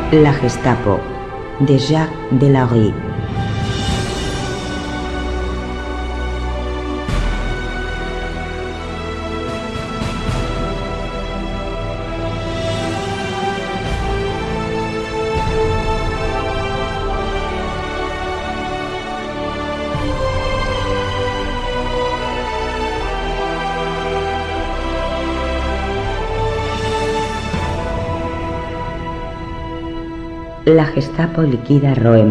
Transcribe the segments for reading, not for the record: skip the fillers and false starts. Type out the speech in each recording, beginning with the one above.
La Gestapo, de Jacques Delarue. La Gestapo liquida Roem.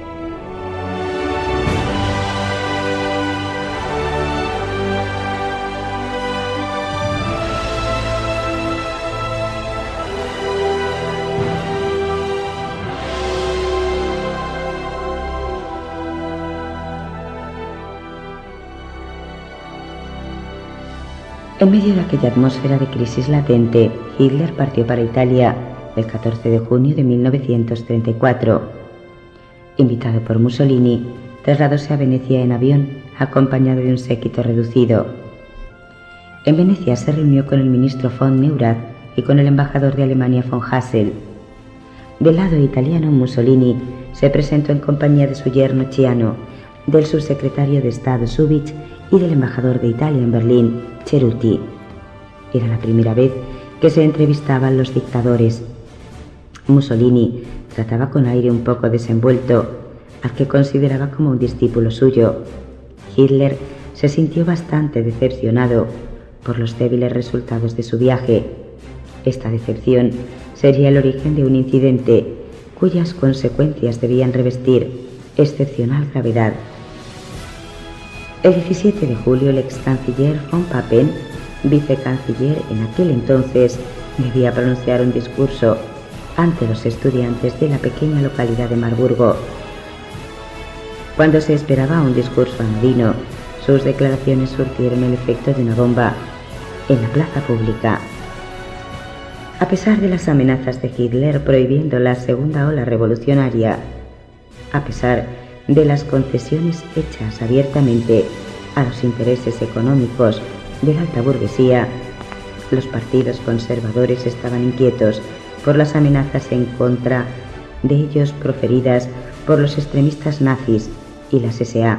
En medio de aquella atmósfera de crisis latente, Hitler partió para Italia el 14 de junio de 1934. Invitado por Mussolini, trasladóse a Venecia en avión, acompañado de un séquito reducido. En Venecia se reunió con el ministro von Neurath y con el embajador de Alemania von Hassel. Del lado italiano, Mussolini se presentó en compañía de su yerno Ciano, del subsecretario de Estado Šubić y del embajador de Italia en Berlín, Ceruti. Era la primera vez que se entrevistaban los dictadores. Mussolini trataba con aire un poco desenvuelto al que consideraba como un discípulo suyo. Hitler se sintió bastante decepcionado por los débiles resultados de su viaje. Esta decepción sería el origen de un incidente cuyas consecuencias debían revestir excepcional gravedad. El 17 de julio, el ex canciller von Papen, vicecanciller en aquel entonces, debía pronunciar un discurso ante los estudiantes de la pequeña localidad de Marburgo. Cuando se esperaba un discurso anodino, sus declaraciones surtieron el efecto de una bomba en la plaza pública. A pesar de las amenazas de Hitler prohibiendo la segunda ola revolucionaria, a pesar de las concesiones hechas abiertamente a los intereses económicos de la alta burguesía, los partidos conservadores estaban inquietos por las amenazas en contra de ellos proferidas por los extremistas nazis y las SA.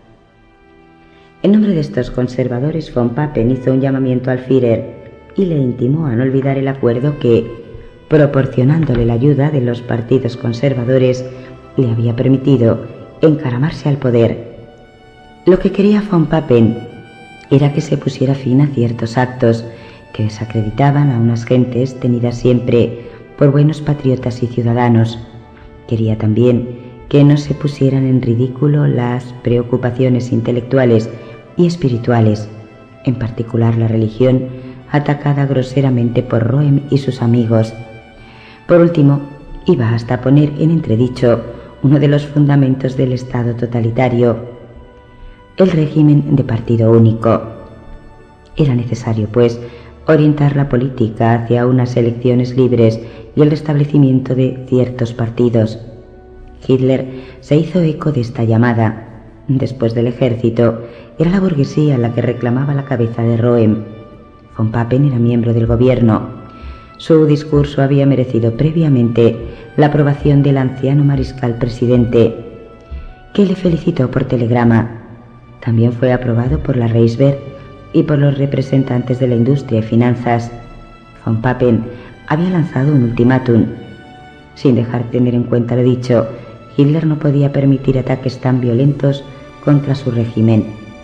En nombre de estos conservadores, von Papen hizo un llamamiento al Führer y le intimó a no olvidar el acuerdo que, proporcionándole la ayuda de los partidos conservadores, le había permitido encaramarse al poder. Lo que quería von Papen era que se pusiera fin a ciertos actos que desacreditaban a unas gentes tenidas siempre por buenos patriotas y ciudadanos. Quería también que no se pusieran en ridículo las preocupaciones intelectuales y espirituales, en particular la religión, atacada groseramente por Roem y sus amigos. Por último, iba hasta poner en entredicho uno de los fundamentos del Estado totalitario, el régimen de partido único. Era necesario, pues, orientar la política hacia unas elecciones libres y el restablecimiento de ciertos partidos. Hitler se hizo eco de esta llamada. Después del ejército, era la burguesía la que reclamaba la cabeza de Roem. Von Papen era miembro del gobierno. Su discurso había merecido previamente la aprobación del anciano mariscal presidente, que le felicitó por telegrama. También fue aprobado por la Reichswehr y por los representantes de la industria y finanzas. Von Papen había lanzado un ultimátum. Sin dejar de tener en cuenta lo dicho, Hitler no podía permitir ataques tan violentos contra su régimen.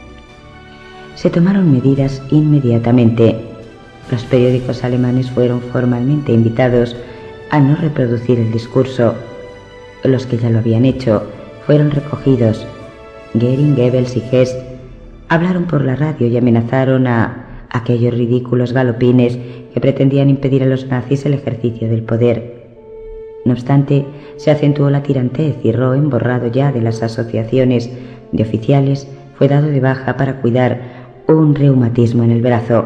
Se tomaron medidas inmediatamente. Los periódicos alemanes fueron formalmente invitados a no reproducir el discurso. Los que ya lo habían hecho fueron recogidos. Goering, Goebbels y Hess hablaron por la radio y amenazaron a aquellos ridículos galopines que pretendían impedir a los nazis el ejercicio del poder. No obstante, se acentuó la tirantez y Roem, borrado ya de las asociaciones de oficiales, fue dado de baja para cuidar un reumatismo en el brazo.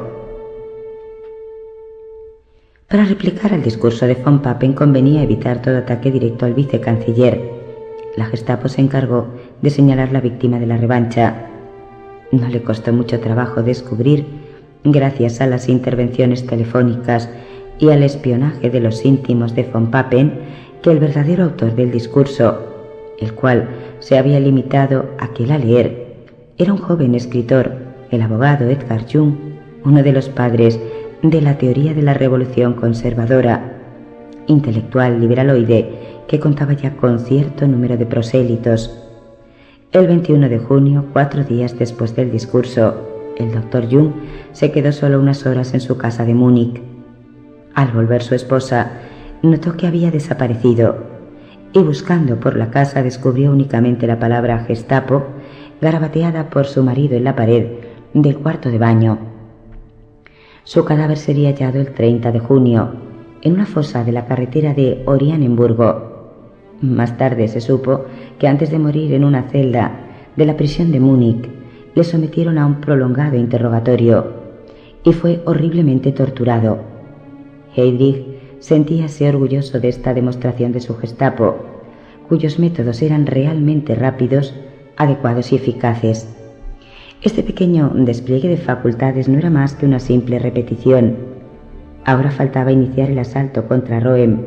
Para replicar al discurso de von Papen convenía evitar todo ataque directo al vicecanciller. La Gestapo se encargó de señalar la víctima de la revancha. No le costó mucho trabajo descubrir, gracias a las intervenciones telefónicas y al espionaje de los íntimos de von Papen, que el verdadero autor del discurso, el cual se había limitado aquel a leer, era un joven escritor, el abogado Edgar Jung, uno de los padres de la teoría de la revolución conservadora, intelectual liberaloide que contaba ya con cierto número de prosélitos. El 21 de junio, 4 días después del discurso, el doctor Jung se quedó solo unas horas en su casa de Múnich. Al volver su esposa, notó que había desaparecido y buscando por la casa descubrió únicamente la palabra Gestapo garabateada por su marido en la pared del cuarto de baño. Su cadáver sería hallado el 30 de junio en una fosa de la carretera de Oranienburgo. Más tarde se supo que antes de morir en una celda de la prisión de Múnich le sometieron a un prolongado interrogatorio y fue horriblemente torturado. Heydrich sentíase orgulloso de esta demostración de su Gestapo, cuyos métodos eran realmente rápidos, adecuados y eficaces. Este pequeño despliegue de facultades no era más que una simple repetición. Ahora faltaba iniciar el asalto contra Rohem.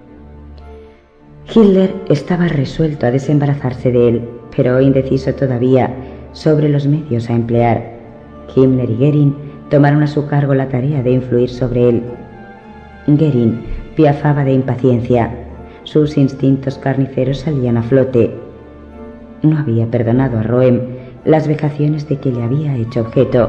Hitler estaba resuelto a desembarazarse de él, pero indeciso todavía sobre los medios a emplear. Himmler y Goering tomaron a su cargo la tarea de influir sobre él. Goering piafaba de impaciencia. Sus instintos carniceros salían a flote. No había perdonado a Rohem las vejaciones de que le había hecho objeto.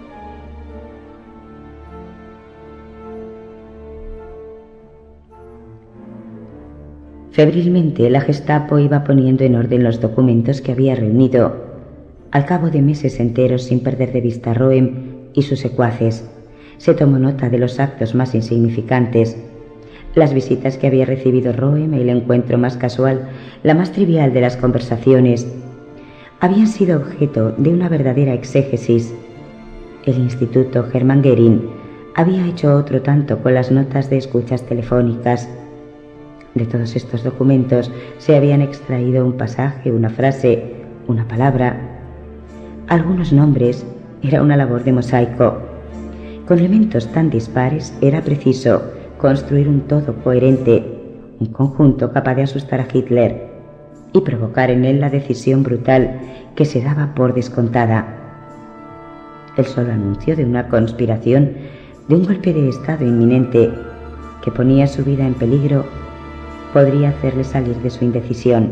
Febrilmente la Gestapo iba poniendo en orden los documentos que había reunido. Al cabo de meses enteros sin perder de vista a Rohem y sus secuaces, se tomó nota de los actos más insignificantes, las visitas que había recibido Rohem, el encuentro más casual, la más trivial de las conversaciones, habían sido objeto de una verdadera exégesis. El Instituto Hermann Goering había hecho otro tanto con las notas de escuchas telefónicas. De todos estos documentos se habían extraído un pasaje, una frase, una palabra, algunos nombres. Era una labor de mosaico. Con elementos tan dispares era preciso construir un todo coherente, un conjunto capaz de asustar a Hitler y provocar en él la decisión brutal que se daba por descontada. El solo anuncio de una conspiración, de un golpe de Estado inminente que ponía su vida en peligro, podría hacerle salir de su indecisión.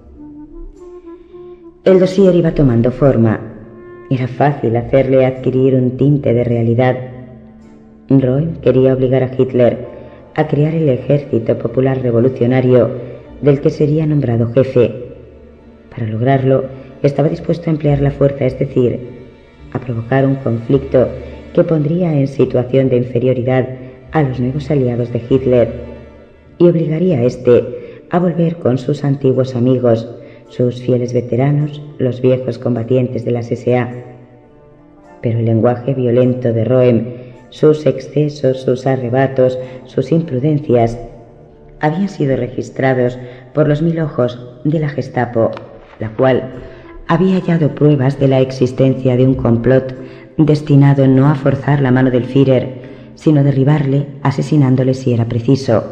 El dossier iba tomando forma. Era fácil hacerle adquirir un tinte de realidad. Rohem quería obligar a Hitler a crear el Ejército Popular Revolucionario del que sería nombrado jefe. Para lograrlo, estaba dispuesto a emplear la fuerza, es decir, a provocar un conflicto que pondría en situación de inferioridad a los nuevos aliados de Hitler y obligaría a éste a volver con sus antiguos amigos, sus fieles veteranos, los viejos combatientes de las SA. Pero el lenguaje violento de Rohem, sus excesos, sus arrebatos, sus imprudencias, habían sido registrados por los 1000 ojos de la Gestapo, la cual había hallado pruebas de la existencia de un complot destinado no a forzar la mano del Führer, sino derribarle, asesinándole si era preciso.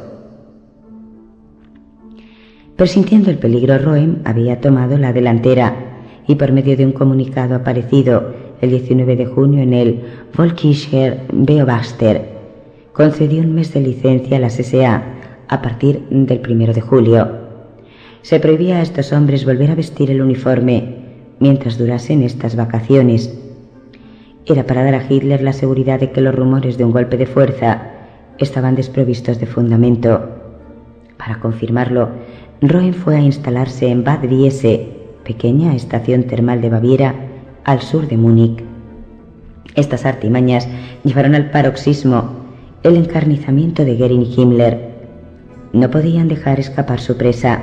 Presintiendo el peligro, Rohem había tomado la delantera y por medio de un comunicado aparecido el 19 de junio en el Volkischer Beobachter, concedió un mes de licencia a las SA a partir del 1 de julio. Se prohibía a estos hombres volver a vestir el uniforme mientras durasen estas vacaciones. Era para dar a Hitler la seguridad de que los rumores de un golpe de fuerza estaban desprovistos de fundamento. Para confirmarlo, Rohem fue a instalarse en Bad Wiese, pequeña estación termal de Baviera, al sur de Múnich. Estas artimañas llevaron al paroxismo el encarnizamiento de Goering y Himmler. No podían dejar escapar su presa.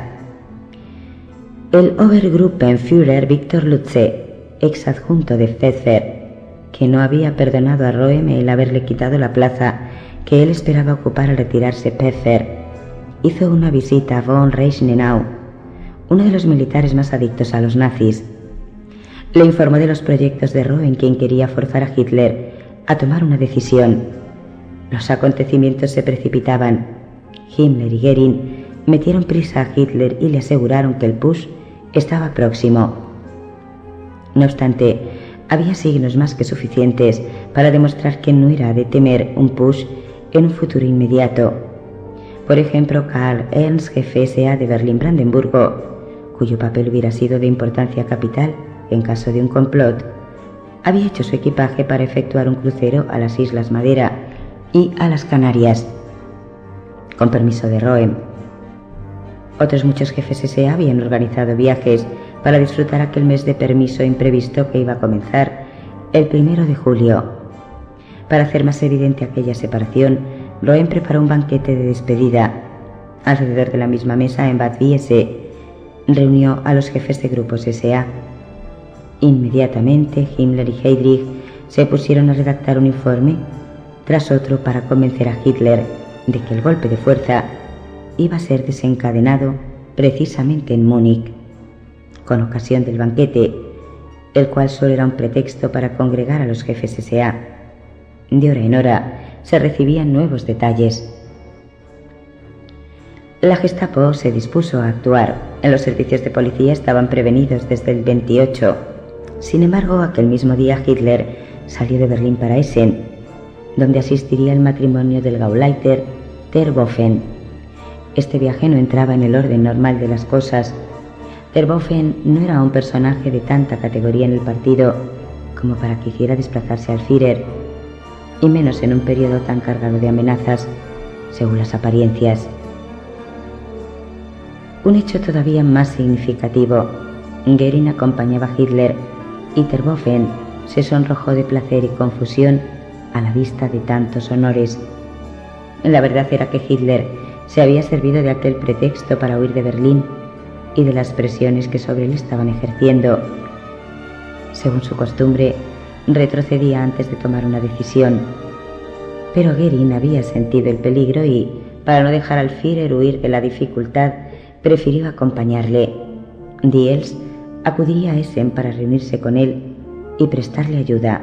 El Obergruppenführer Viktor Lutze, ex adjunto de Pfeffer, que no había perdonado a Rohem el haberle quitado la plaza que él esperaba ocupar al retirarse Pfeffer, hizo una visita a von Reichenau, uno de los militares más adictos a los nazis. Le informó de los proyectos de Rohem, quien quería forzar a Hitler a tomar una decisión. Los acontecimientos se precipitaban. Himmler y Goering metieron prisa a Hitler y le aseguraron que el putsch estaba próximo. No obstante, había signos más que suficientes para demostrar que no era de temer un putsch en un futuro inmediato. Por ejemplo, Karl Ernst, jefe SA de Berlín-Brandenburgo, cuyo papel hubiera sido de importancia capital en caso de un complot, había hecho su equipaje para efectuar un crucero a las Islas Madera y a las Canarias, con permiso de Röhm. Otros muchos jefes SA habían organizado viajes para disfrutar aquel mes de permiso imprevisto que iba a comenzar el 1 de julio. Para hacer más evidente aquella separación, Röhm preparó un banquete de despedida. Alrededor de la misma mesa en Bad Wiese reunió a los jefes de grupos SA. Inmediatamente Himmler y Heydrich se pusieron a redactar un informe tras otro para convencer a Hitler de que el golpe de fuerza iba a ser desencadenado precisamente en Múnich, con ocasión del banquete, el cual solo era un pretexto para congregar a los jefes SA. De hora en hora se recibían nuevos detalles. La Gestapo se dispuso a actuar. Los servicios de policía estaban prevenidos desde el 28. Sin embargo, aquel mismo día Hitler salió de Berlín para Essen, donde asistiría al matrimonio del Gauleiter Terboven. Este viaje no entraba en el orden normal de las cosas. Terboven no era un personaje de tanta categoría en el partido como para que hiciera desplazarse al Führer, y menos en un periodo tan cargado de amenazas, según las apariencias. Un hecho todavía más significativo: Göring acompañaba a Hitler y Terboven se sonrojó de placer y confusión a la vista de tantos honores. La verdad era que Hitler se había servido de aquel pretexto para huir de Berlín y de las presiones que sobre él estaban ejerciendo. Según su costumbre, retrocedía antes de tomar una decisión. Pero Göring había sentido el peligro y, para no dejar al Führer huir de la dificultad, prefirió acompañarle. Diels acudiría a Essen para reunirse con él y prestarle ayuda.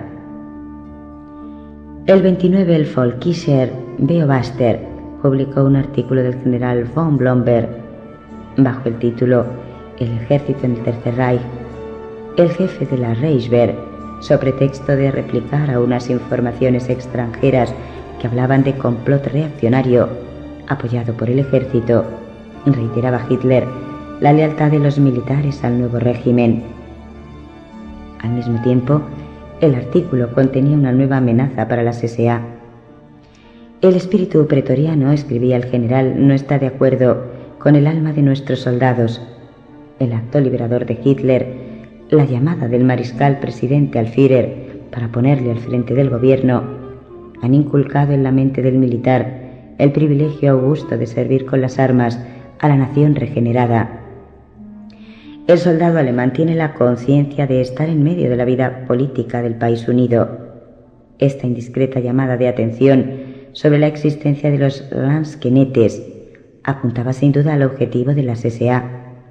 El 29 el Volkischer Beobachter publicó un artículo del general von Blomberg bajo el título El ejército en el Tercer Reich. El jefe de la Reichswehr, sobre pretexto de replicar a unas informaciones extranjeras que hablaban de complot reaccionario apoyado por el ejército, reiteraba a Hitler la lealtad de los militares al nuevo régimen. Al mismo tiempo, el artículo contenía una nueva amenaza para las SA. El espíritu pretoriano, escribía el general, no está de acuerdo con el alma de nuestros soldados. El acto liberador de Hitler, la llamada del mariscal presidente al Führer para ponerle al frente del gobierno, han inculcado en la mente del militar el privilegio augusto de servir con las armas a la nación regenerada. El soldado alemán tiene la conciencia de estar en medio de la vida política del país unido. Esta indiscreta llamada de atención sobre la existencia de los Landskenetes apuntaba sin duda al objetivo de las SA.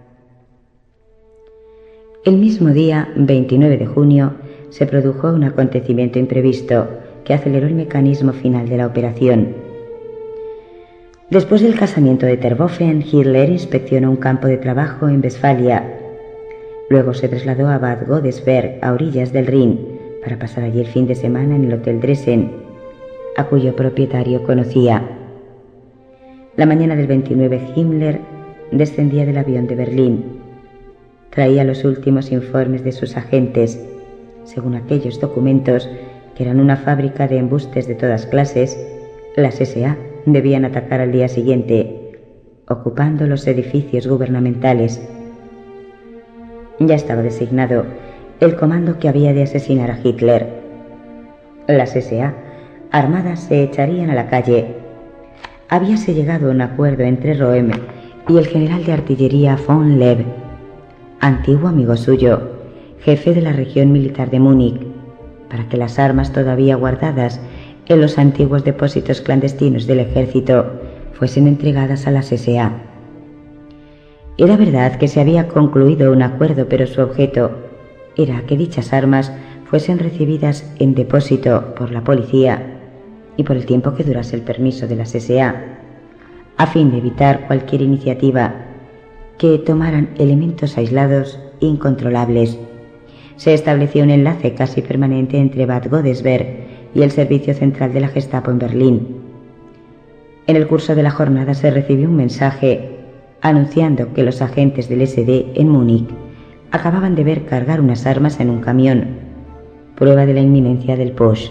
El mismo día, 29 de junio, se produjo un acontecimiento imprevisto que aceleró el mecanismo final de la operación. Después del casamiento de Terboven, Hitler inspeccionó un campo de trabajo en Westfalia. Luego se trasladó a Bad Godesberg, a orillas del Rin, para pasar allí el fin de semana en el Hotel Dresden, a cuyo propietario conocía. La mañana del 29, Himmler descendía del avión de Berlín. Traía los últimos informes de sus agentes. Según aquellos documentos, que eran una fábrica de embustes de todas clases, las SA debían atacar al día siguiente, ocupando los edificios gubernamentales. Ya estaba designado el comando que había de asesinar a Hitler. Las SA, armadas, se echarían a la calle. Habíase llegado a un acuerdo entre Röhm y el general de artillería von Leeb, antiguo amigo suyo, jefe de la región militar de Múnich, para que las armas todavía guardadas en los antiguos depósitos clandestinos del ejército fuesen entregadas a las SA. Era verdad que se había concluido un acuerdo, pero su objeto era que dichas armas fuesen recibidas en depósito por la policía y por el tiempo que durase el permiso de las SA, a fin de evitar cualquier iniciativa que tomaran elementos aislados e incontrolables. Se estableció un enlace casi permanente entre Bad Godesberg y el servicio central de la Gestapo en Berlín. En el curso de la jornada se recibió un mensaje anunciando que los agentes del SD en Múnich acababan de ver cargar unas armas en un camión, prueba de la inminencia del push.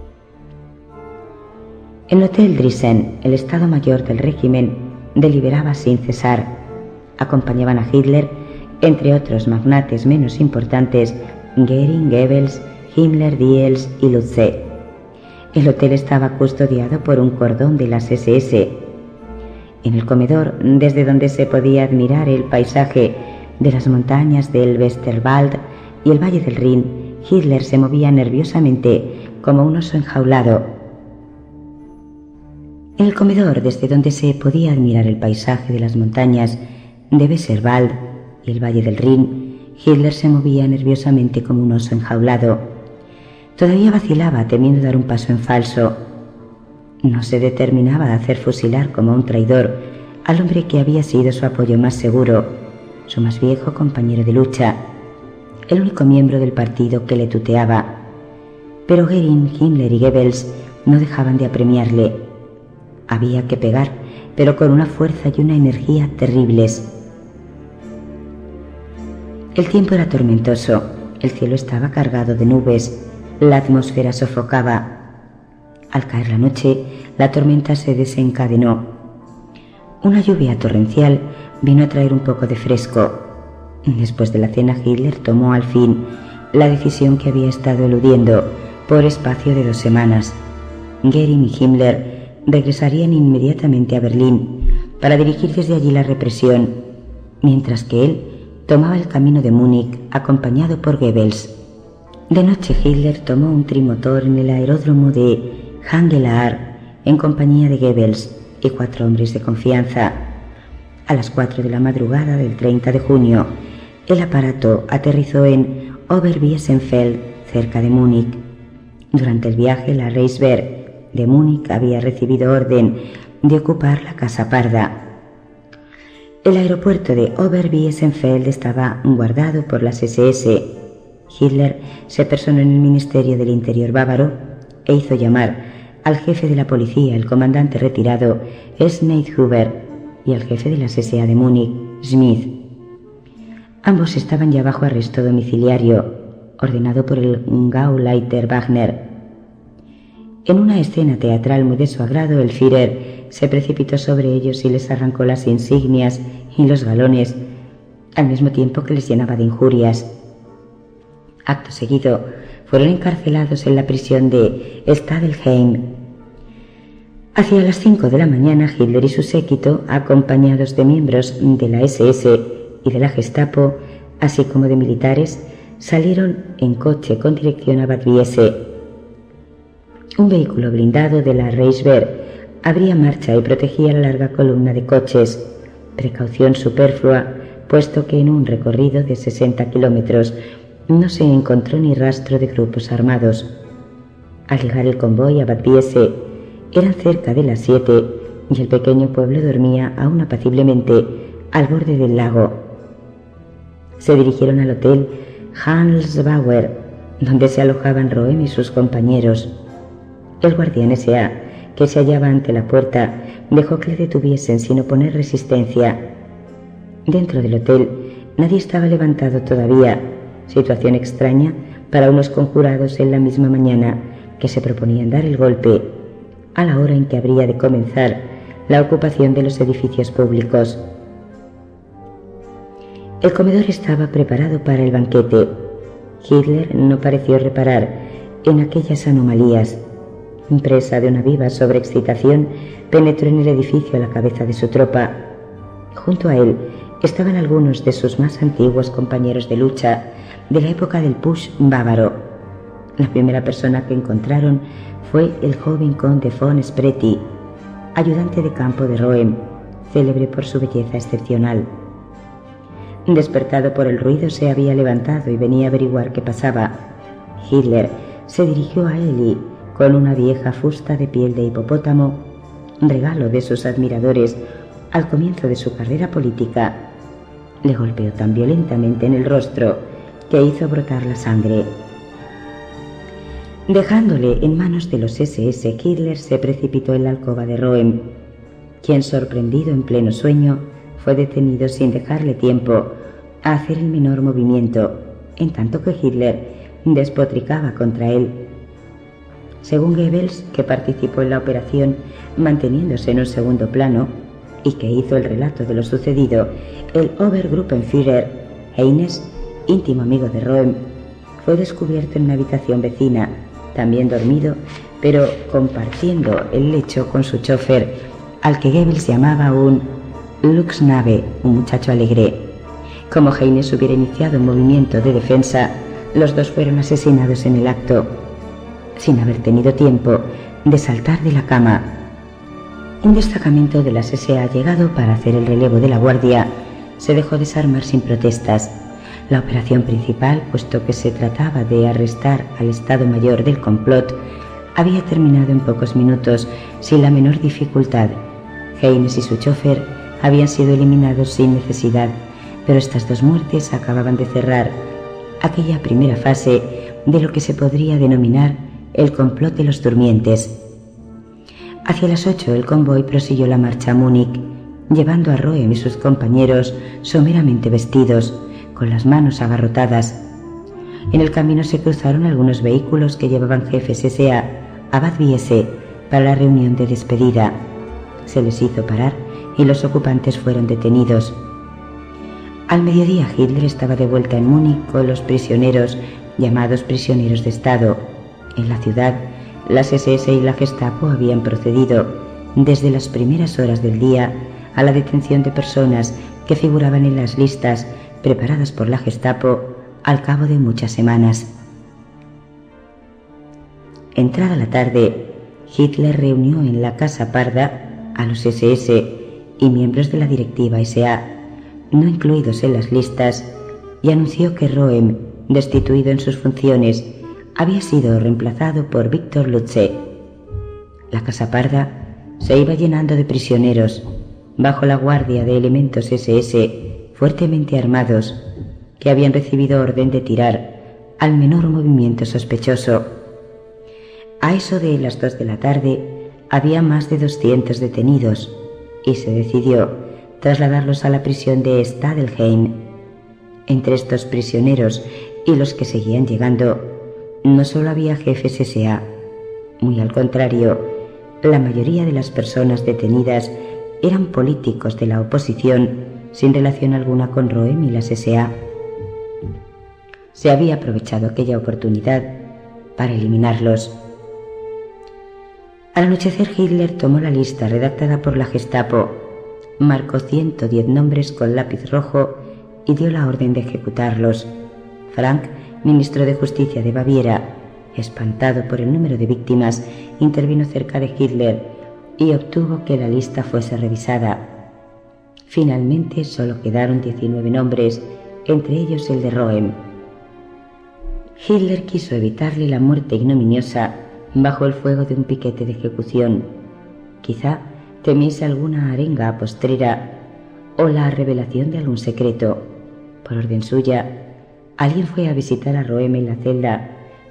En el Hotel Driessen, el Estado Mayor del régimen deliberaba sin cesar. Acompañaban a Hitler, entre otros magnates menos importantes, Göring, Goebbels, Himmler, Diels y Lutze. El hotel estaba custodiado por un cordón de las SS. En el comedor, desde donde se podía admirar el paisaje de las montañas del Westerwald y el valle del Rin, Hitler se movía nerviosamente como un oso enjaulado. En el comedor, desde donde se podía admirar el paisaje de las montañas de Westerwald y el valle del Rin, Hitler se movía nerviosamente como un oso enjaulado. Todavía vacilaba, temiendo dar un paso en falso. No se determinaba a hacer fusilar como un traidor al hombre que había sido su apoyo más seguro, su más viejo compañero de lucha, el único miembro del partido que le tuteaba. Pero Göring, Himmler y Goebbels no dejaban de apremiarle. Había que pegar, pero con una fuerza y una energía terribles. El tiempo era tormentoso, el cielo estaba cargado de nubes, la atmósfera sofocaba. Al caer la noche, la tormenta se desencadenó. Una lluvia torrencial vino a traer un poco de fresco. Después de la cena, Hitler tomó al fin la decisión que había estado eludiendo por espacio de 2 semanas. Göring y Himmler regresarían inmediatamente a Berlín para dirigir desde allí la represión, mientras que él tomaba el camino de Múnich acompañado por Goebbels. De noche, Hitler tomó un trimotor en el aeródromo de Hangelaar en compañía de Goebbels y 4 hombres de confianza. A las 4 de la madrugada del 30 de junio, el aparato aterrizó en Oberwiesenfeld, cerca de Múnich. Durante el viaje, la Reichswehr de Múnich había recibido orden de ocupar la Casa Parda. El aeropuerto de Oberwiesenfeld estaba guardado por las SS. Hitler se personó en el Ministerio del Interior bávaro e hizo llamar al jefe de la policía, el comandante retirado Schneidhuber, y al jefe de la SA de Múnich, Schmidt. Ambos estaban ya bajo arresto domiciliario, ordenado por el Gauleiter Wagner. En una escena teatral muy de su agrado, el Führer se precipitó sobre ellos y les arrancó las insignias y los galones, al mismo tiempo que les llenaba de injurias. Acto seguido, fueron encarcelados en la prisión de Stadelheim. Hacia las 5 de la mañana, Hitler y su séquito, acompañados de miembros de la SS y de la Gestapo, así como de militares, salieron en coche con dirección a Bad Wiese. Un vehículo blindado de la Reichswehr abría marcha y protegía la larga columna de coches, precaución superflua, puesto que en un recorrido de 60 kilómetros no se encontró ni rastro de grupos armados. Al llegar el convoy a Bad Wiese, eran cerca de las 7 y el pequeño pueblo dormía aún apaciblemente al borde del lago. Se dirigieron al hotel Hansbauer, donde se alojaban Roem y sus compañeros. El guardián S.A., que se hallaba ante la puerta, dejó que le detuviesen sin oponer resistencia. Dentro del hotel nadie estaba levantado todavía, situación extraña para unos conjurados en la misma mañana que se proponían dar el golpe a la hora en que habría de comenzar la ocupación de los edificios públicos. El comedor estaba preparado para el banquete. Hitler no pareció reparar en aquellas anomalías. Presa de una viva sobreexcitación, penetró en el edificio a la cabeza de su tropa. Junto a él estaban algunos de sus más antiguos compañeros de lucha de la época del Putsch bávaro. La primera persona que encontraron fue el joven conde von Spreti, ayudante de campo de Roem, célebre por su belleza excepcional. Despertado por el ruido, se había levantado y venía a averiguar qué pasaba. Hitler se dirigió a él y, con una vieja fusta de piel de hipopótamo, regalo de sus admiradores al comienzo de su carrera política, le golpeó tan violentamente en el rostro que hizo brotar la sangre. Dejándole en manos de los SS, Hitler se precipitó en la alcoba de Röhm, quien, sorprendido en pleno sueño, fue detenido sin dejarle tiempo a hacer el menor movimiento, en tanto que Hitler despotricaba contra él. Según Goebbels, que participó en la operación manteniéndose en un segundo plano y que hizo el relato de lo sucedido, el Obergruppenführer Heines, íntimo amigo de Röhm, fue descubierto en una habitación vecina, también dormido, pero compartiendo el lecho con su chofer, al que Goebbels llamaba un Luchsnave, un muchacho alegre. Como Heines hubiera iniciado un movimiento de defensa, los dos fueron asesinados en el acto, sin haber tenido tiempo de saltar de la cama. Un destacamento de las SA llegado para hacer el relevo de la guardia se dejó desarmar sin protestas. La operación principal, puesto que se trataba de arrestar al Estado Mayor del complot, había terminado en pocos minutos sin la menor dificultad. Heines y su chofer habían sido eliminados sin necesidad, pero estas dos muertes acababan de cerrar aquella primera fase de lo que se podría denominar el complot de los durmientes. Hacia las 8 el convoy prosiguió la marcha a Múnich, llevando a Röhm y sus compañeros someramente vestidos, con las manos agarrotadas. En el camino se cruzaron algunos vehículos que llevaban jefes SA a Bad Wiese para la reunión de despedida. Se les hizo parar y los ocupantes fueron detenidos. Al mediodía Hitler estaba de vuelta en Múnich con los prisioneros llamados prisioneros de Estado. En la ciudad, las SS y la Gestapo habían procedido desde las primeras horas del día a la detención de personas que figuraban en las listas preparadas por la Gestapo al cabo de muchas semanas. Entrada la tarde, Hitler reunió en la Casa Parda a los SS y miembros de la directiva SA, no incluidos en las listas, y anunció que Röhm, destituido en sus funciones, había sido reemplazado por Viktor Lutze. La Casa Parda se iba llenando de prisioneros, bajo la guardia de elementos SS fuertemente armados, que habían recibido orden de tirar al menor movimiento sospechoso. A eso de las 2 de la tarde había más de 200 detenidos y se decidió trasladarlos a la prisión de Stadelheim. Entre estos prisioneros y los que seguían llegando, no solo había jefes SA, muy al contrario, la mayoría de las personas detenidas eran políticos de la oposición sin relación alguna con Röhm y las SA. Se había aprovechado aquella oportunidad para eliminarlos. Al anochecer Hitler tomó la lista redactada por la Gestapo, marcó 110 nombres con lápiz rojo y dio la orden de ejecutarlos. Frank, ministro de Justicia de Baviera, espantado por el número de víctimas, intervino cerca de Hitler y obtuvo que la lista fuese revisada. Finalmente solo quedaron 19 nombres, entre ellos el de Röhm. Hitler quiso evitarle la muerte ignominiosa bajo el fuego de un piquete de ejecución. Quizá temiese alguna arenga postrera o la revelación de algún secreto. Por orden suya, alguien fue a visitar a Röhm en la celda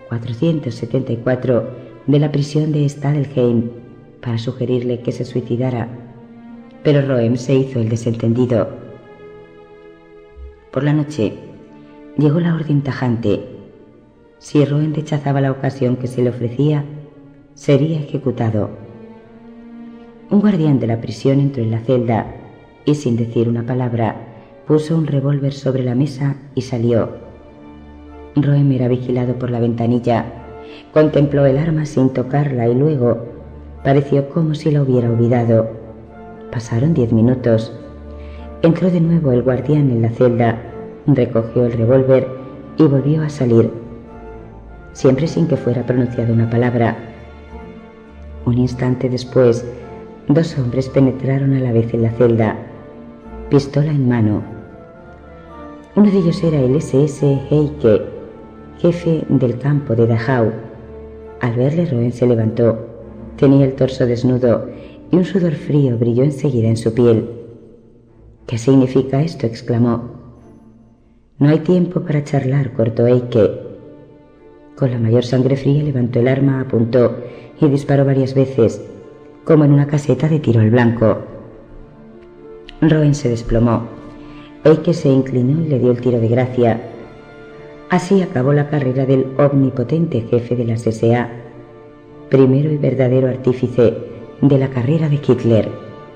474 de la prisión de Stadelheim para sugerirle que se suicidara, pero Röhm se hizo el desentendido. Por la noche llegó la orden tajante: si Röhm rechazaba la ocasión que se le ofrecía, sería ejecutado. Un guardián de la prisión entró en la celda y, sin decir una palabra, puso un revólver sobre la mesa y salió. Röhm era vigilado por la ventanilla. Contempló el arma sin tocarla y luego pareció como si la hubiera olvidado. Pasaron 10 minutos. Entró de nuevo el guardián en la celda, recogió el revólver y volvió a salir, siempre sin que fuera pronunciada una palabra. Un instante después, 2 hombres penetraron a la vez en la celda, pistola en mano. Uno de ellos era el SS Heike, jefe del campo de Dachau. Al verle, Röhm se levantó. Tenía el torso desnudo y un sudor frío brilló enseguida en su piel. «¿Qué significa esto?», exclamó. «No hay tiempo para charlar», cortó Eike. Con la mayor sangre fría levantó el arma, apuntó y disparó varias veces, como en una caseta de tiro al blanco. Roen se desplomó. Eike se inclinó y le dio el tiro de gracia. Así acabó la carrera del omnipotente jefe de las SA, primero y verdadero artífice de la carrera de Hitler.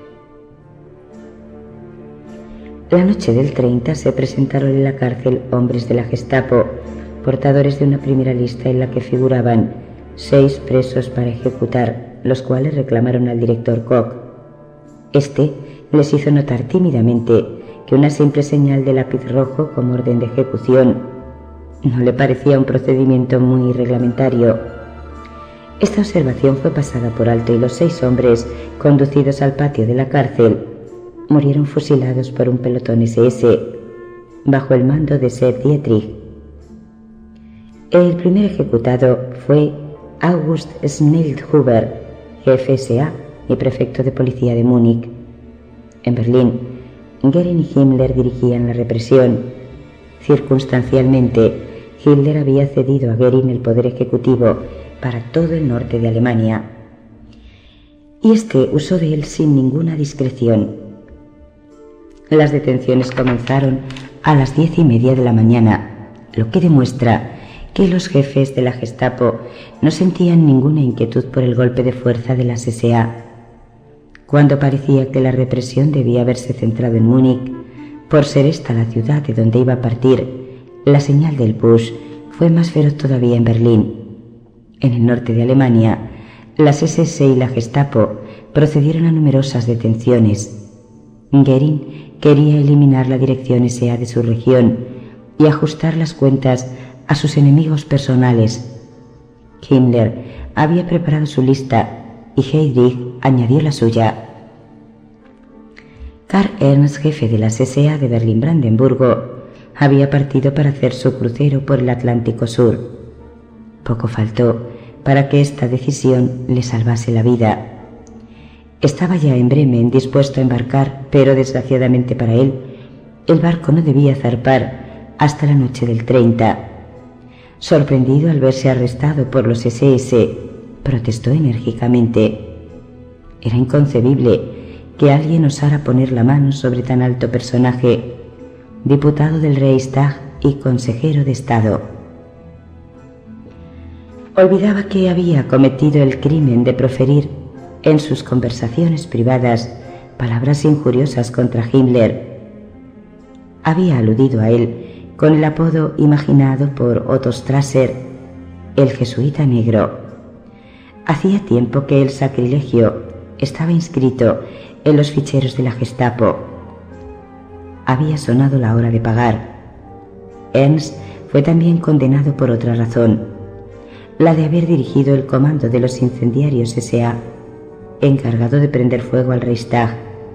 La noche del 30 se presentaron en la cárcel hombres de la Gestapo, portadores de una primera lista en la que figuraban 6 presos para ejecutar, los cuales reclamaron al director Koch. Este les hizo notar tímidamente que una simple señal de lápiz rojo como orden de ejecución no le parecía un procedimiento muy reglamentario. Esta observación fue pasada por alto y los 6 hombres, conducidos al patio de la cárcel, murieron fusilados por un pelotón SS, bajo el mando de Sepp Dietrich. El primer ejecutado fue August Schneidhuber, jefe SA y prefecto de policía de Múnich. En Berlín, Göring y Himmler dirigían la represión. Circunstancialmente, Hitler había cedido a Göring el poder ejecutivo para todo el norte de Alemania, y este usó de él sin ninguna discreción. Las detenciones comenzaron a las 10:30 de la mañana, lo que demuestra que los jefes de la Gestapo no sentían ninguna inquietud por el golpe de fuerza de las SA. Cuando parecía que la represión debía haberse centrado en Múnich, por ser esta la ciudad de donde iba a partir, la señal del push fue más feroz todavía en Berlín. En el norte de Alemania, las SS y la Gestapo procedieron a numerosas detenciones. Göring quería eliminar la dirección SA de su región y ajustar las cuentas a sus enemigos personales. Himmler había preparado su lista y Heydrich añadió la suya. Karl Ernst, jefe de las SA de Berlín-Brandenburgo, había partido para hacer su crucero por el Atlántico Sur. Poco faltó para que esta decisión le salvase la vida. Estaba ya en Bremen dispuesto a embarcar, pero desgraciadamente para él, el barco no debía zarpar hasta la noche del 30. Sorprendido al verse arrestado por los SS, protestó enérgicamente. Era inconcebible que alguien osara poner la mano sobre tan alto personaje, diputado del Reichstag y consejero de Estado. Olvidaba que había cometido el crimen de proferir en sus conversaciones privadas palabras injuriosas contra Himmler. Había aludido a él con el apodo imaginado por Otto Strasser, el jesuita negro. Hacía tiempo que el sacrilegio estaba inscrito en los ficheros de la Gestapo. Había sonado la hora de pagar. Ernst fue también condenado por otra razón, la de haber dirigido el comando de los incendiarios SA, encargado de prender fuego al Reichstag.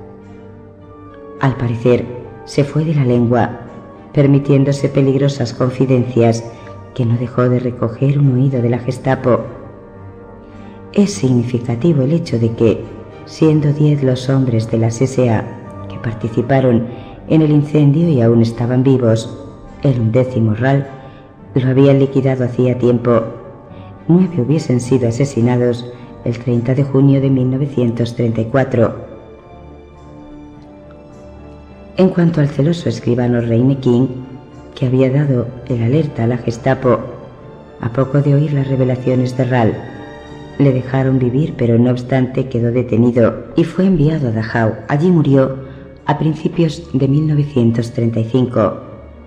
Al parecer, se fue de la lengua, permitiéndose peligrosas confidencias que no dejó de recoger un oído de la Gestapo. Es significativo el hecho de que, siendo 10 los hombres de las SA que participaron en el incendio y aún estaban vivos, el 11º RAL lo habían liquidado hacía tiempo. 9 hubiesen sido asesinados el 30 de junio de 1934. En cuanto al celoso escribano Reinecking, que había dado el alerta a la Gestapo, a poco de oír las revelaciones de RAL, le dejaron vivir, pero no obstante quedó detenido y fue enviado a Dachau. Allí murió a principios de 1935.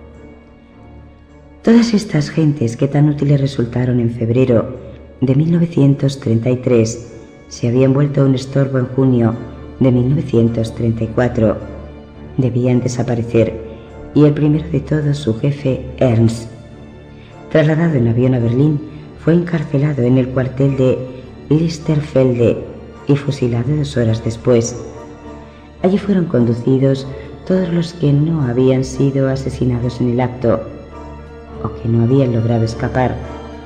Todas estas gentes que tan útiles resultaron en febrero de 1933 se habían vuelto un estorbo en junio de 1934. Debían desaparecer, y el primero de todos, su jefe, Ernst, trasladado en avión a Berlín, fue encarcelado en el cuartel de Lichterfelde y fusilado 2 horas después. Allí fueron conducidos todos los que no habían sido asesinados en el acto o que no habían logrado escapar.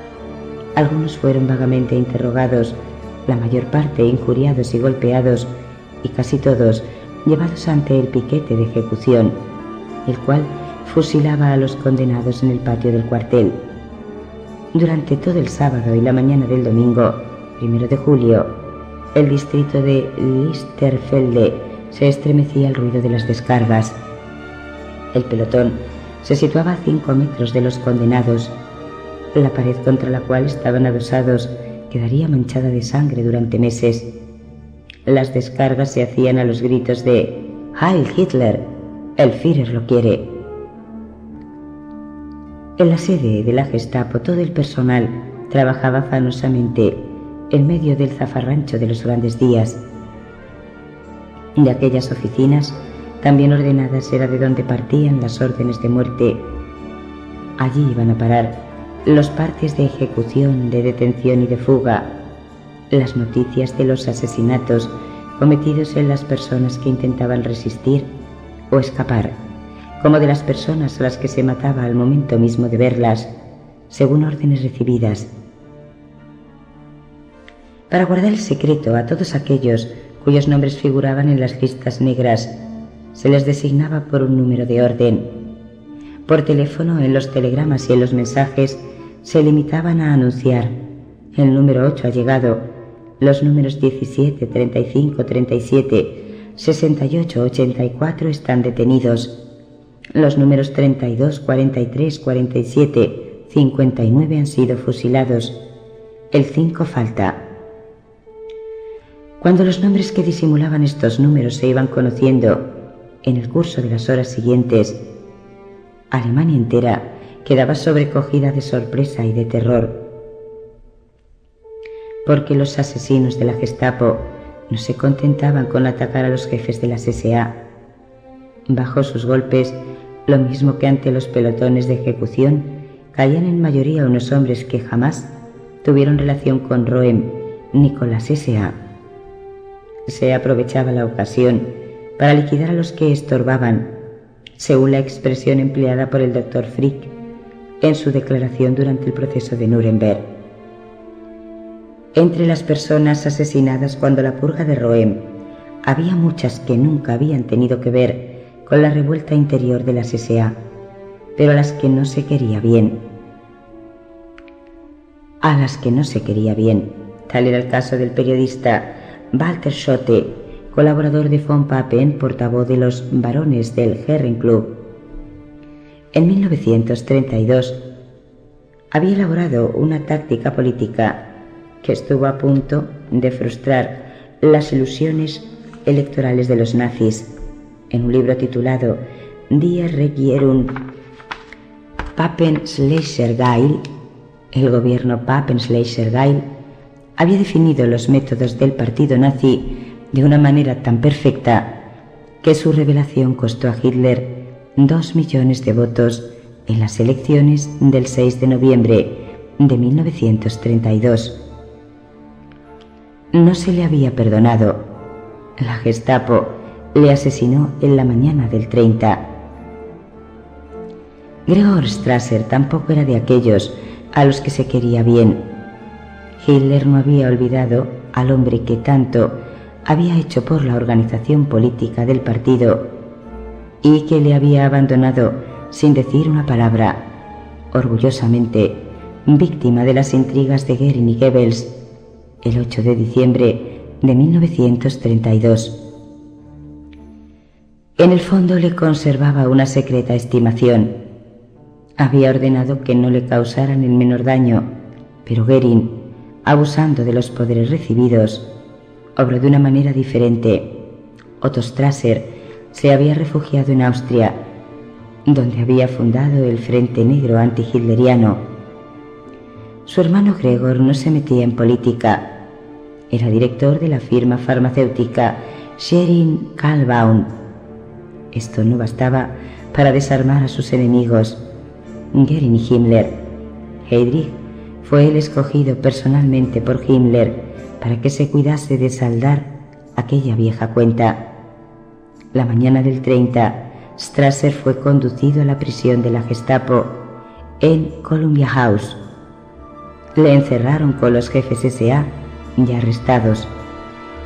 Algunos fueron vagamente interrogados, la mayor parte injuriados y golpeados y casi todos llevados ante el piquete de ejecución, el cual fusilaba a los condenados en el patio del cuartel. Durante todo el sábado y la mañana del domingo, 1 de julio, el distrito de Lichterfelde se estremecía al ruido de las descargas. El pelotón se situaba a 5 metros de los condenados. La pared contra la cual estaban adosados quedaría manchada de sangre durante meses. Las descargas se hacían a los gritos de «Heil Hitler! ¡El Führer lo quiere!». En la sede de la Gestapo todo el personal trabajaba afanosamente en medio del zafarrancho de los grandes días. De aquellas oficinas, tan bien ordenadas, era de donde partían las órdenes de muerte. Allí iban a parar los partes de ejecución, de detención y de fuga, las noticias de los asesinatos cometidos en las personas que intentaban resistir o escapar, como de las personas a las que se mataba al momento mismo de verlas, según órdenes recibidas. Para guardar el secreto a todos aquellos cuyos nombres figuraban en las listas negras, se les designaba por un número de orden. Por teléfono, en los telegramas y en los mensajes, se limitaban a anunciar: el número 8 ha llegado, los números 17, 35, 37, 68, 84 están detenidos, los números 32, 43, 47, 59 han sido fusilados, el 5 falta. Cuando los nombres que disimulaban estos números se iban conociendo en el curso de las horas siguientes, Alemania entera quedaba sobrecogida de sorpresa y de terror, porque los asesinos de la Gestapo no se contentaban con atacar a los jefes de las SA. Bajo sus golpes, lo mismo que ante los pelotones de ejecución, caían en mayoría unos hombres que jamás tuvieron relación con Röhm ni con las SA. Se aprovechaba la ocasión para liquidar a los que estorbaban, según la expresión empleada por el Dr. Frick en su declaración durante el proceso de Nuremberg. Entre las personas asesinadas cuando la purga de Röhm había muchas que nunca habían tenido que ver con la revuelta interior de las SA, pero a las que no se quería bien. Tal era el caso del periodista Walter Schotte, colaborador de von Papen, portavoz de los varones del Herrenklub. En 1932 había elaborado una táctica política que estuvo a punto de frustrar las ilusiones electorales de los nazis. En un libro titulado Die Regierung Papen-Schleicher-Geil, el gobierno Papen-Schleicher-Geil había definido los métodos del partido nazi de una manera tan perfecta que su revelación costó a Hitler 2 millones de votos en las elecciones del 6 de noviembre de 1932. No se le había perdonado. La Gestapo le asesinó en la mañana del 30. Gregor Strasser tampoco era de aquellos a los que se quería bien. Hitler no había olvidado al hombre que tanto había hecho por la organización política del partido y que le había abandonado sin decir una palabra, orgullosamente víctima de las intrigas de Goering y Goebbels, el 8 de diciembre de 1932. En el fondo le conservaba una secreta estimación. Había ordenado que no le causaran el menor daño, pero Goering, abusando de los poderes recibidos, obró de una manera diferente. Otto Strasser se había refugiado en Austria, donde había fundado el Frente Negro anti-hitleriano. Su hermano Gregor no se metía en política. Era director de la firma farmacéutica Schering-Kalbaum. Esto no bastaba para desarmar a sus enemigos, Goering y Himmler. Heydrich fue el escogido personalmente por Himmler para que se cuidase de saldar aquella vieja cuenta. La mañana del 30, Strasser fue conducido a la prisión de la Gestapo en Columbia House. Le encerraron con los jefes SA ya arrestados.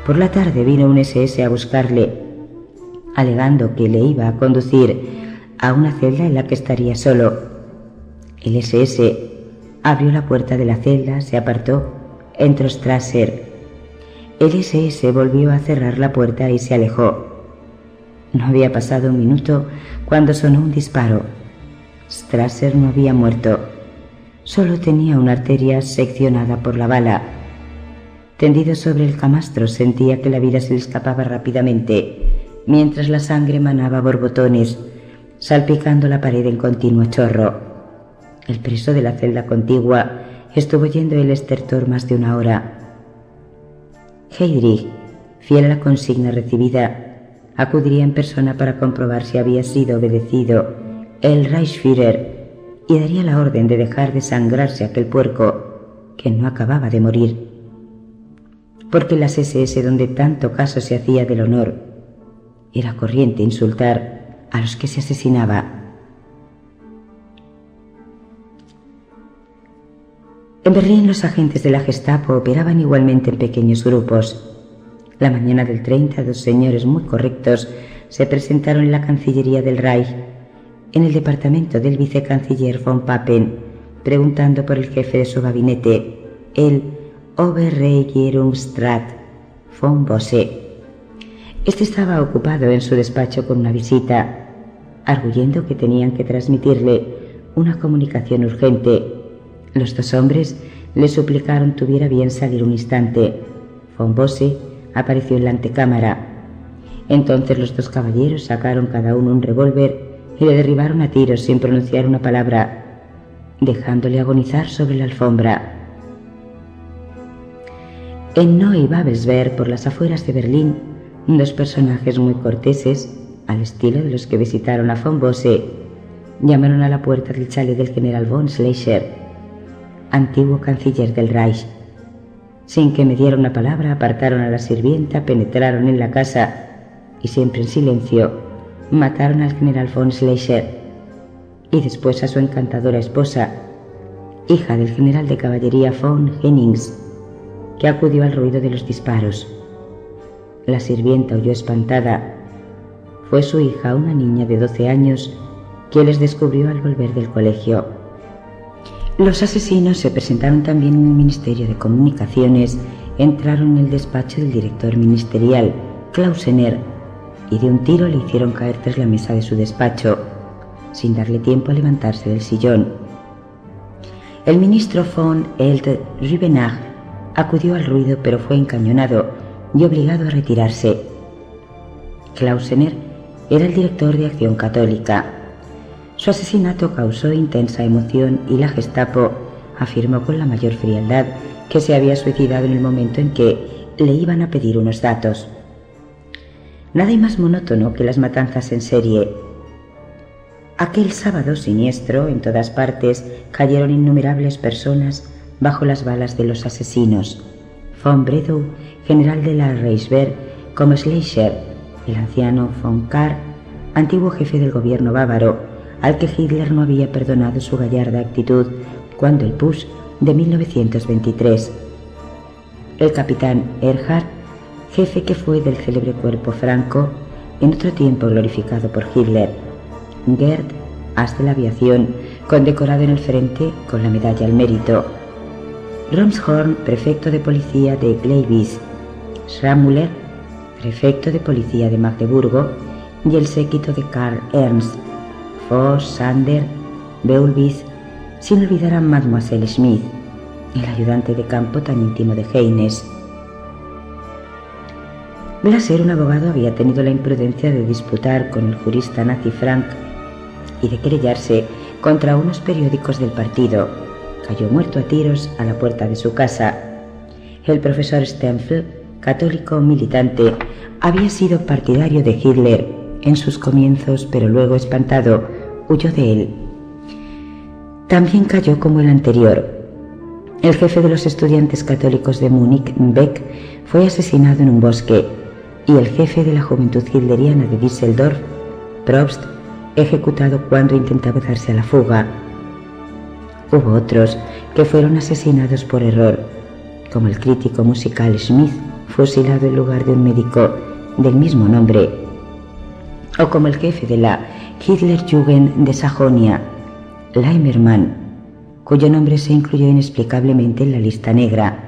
Por la tarde vino un SS a buscarle, alegando que le iba a conducir a una celda en la que estaría solo. El SS abrió la puerta de la celda, se apartó, entró Strasser. El SS volvió a cerrar la puerta y se alejó. No había pasado un minuto cuando sonó un disparo. Strasser no había muerto, solo tenía una arteria seccionada por la bala. Tendido sobre el camastro sentía que la vida se le escapaba rápidamente, mientras la sangre manaba borbotones, salpicando la pared en continuo chorro. El preso de la celda contigua estuvo oyendo el estertor más de una hora. Heydrich, fiel a la consigna recibida, acudiría en persona para comprobar si había sido obedecido el Reichsführer y daría la orden de dejar de sangrarse aquel puerco que no acababa de morir. Porque en las SS, donde tanto caso se hacía del honor, era corriente insultar a los que se asesinaba. En Berlín los agentes de la Gestapo operaban igualmente en pequeños grupos. La mañana del 30, dos señores muy correctos se presentaron en la Cancillería del Reich, en el departamento del vicecanciller von Papen, preguntando por el jefe de su gabinete, el Oberregierungsrat von Bosse. Este estaba ocupado en su despacho con una visita, arguyendo que tenían que transmitirle una comunicación urgente. Los dos hombres le suplicaron tuviera bien salir un instante. Von Bosse apareció en la antecámara. Entonces los dos caballeros sacaron cada uno un revólver y le derribaron a tiros sin pronunciar una palabra, dejándole agonizar sobre la alfombra. En Neubabelsberg, por las afueras de Berlín, dos personajes muy corteses, al estilo de los que visitaron a von Bosse, llamaron a la puerta del chalet del general von Schleicher, antiguo canciller del Reich. Sin que me diera una palabra, apartaron a la sirvienta, penetraron en la casa y, siempre en silencio, mataron al general von Schleicher y después a su encantadora esposa, hija del general de caballería von Hennings, que acudió al ruido de los disparos. La sirvienta huyó espantada. Fue su hija, una niña de 12 años, quien les descubrió al volver del colegio. Los asesinos se presentaron también en el Ministerio de Comunicaciones, entraron en el despacho del director ministerial, Klausener, y de un tiro le hicieron caer tras la mesa de su despacho, sin darle tiempo a levantarse del sillón. El ministro von Elt-Rübenach acudió al ruido, pero fue encañonado y obligado a retirarse. Klausener era el director de Acción Católica. Su asesinato causó intensa emoción y la Gestapo afirmó con la mayor frialdad que se había suicidado en el momento en que le iban a pedir unos datos. Nada hay más monótono que las matanzas en serie. Aquel sábado siniestro, en todas partes, cayeron innumerables personas bajo las balas de los asesinos. Von Bredow, general de la Reichswehr, como Schleicher, el anciano von Kahr, antiguo jefe del gobierno bávaro, al que Hitler no había perdonado su gallarda actitud cuando el Putsch de 1923. El capitán Erhard, jefe que fue del célebre cuerpo franco, en otro tiempo glorificado por Hitler. Gerd, as de la aviación, condecorado en el frente con la medalla al mérito. Romshorn, prefecto de policía de Gleiwitz. Schrammüller, prefecto de policía de Magdeburgo, y el séquito de Karl Ernst, Voss, Sander, Beulwitz, sin olvidar a Mademoiselle Schmidt, el ayudante de campo tan íntimo de Heines. Blaser, un abogado, había tenido la imprudencia de disputar con el jurista nazi Frank y de querellarse contra unos periódicos del partido. Cayó muerto a tiros a la puerta de su casa. El profesor Stempfl, católico militante, había sido partidario de Hitler en sus comienzos, pero luego, espantado, huyó de él. También cayó como el anterior. El jefe de los estudiantes católicos de Múnich, Beck, fue asesinado en un bosque, y el jefe de la juventud hitleriana de Düsseldorf, Probst, ejecutado cuando intentaba darse a la fuga. Hubo otros que fueron asesinados por error, como el crítico musical Schmidt fusilado en lugar de un médico del mismo nombre, o como el jefe de la Hitlerjugend de Sajonia, Leimermann, cuyo nombre se incluyó inexplicablemente en la lista negra.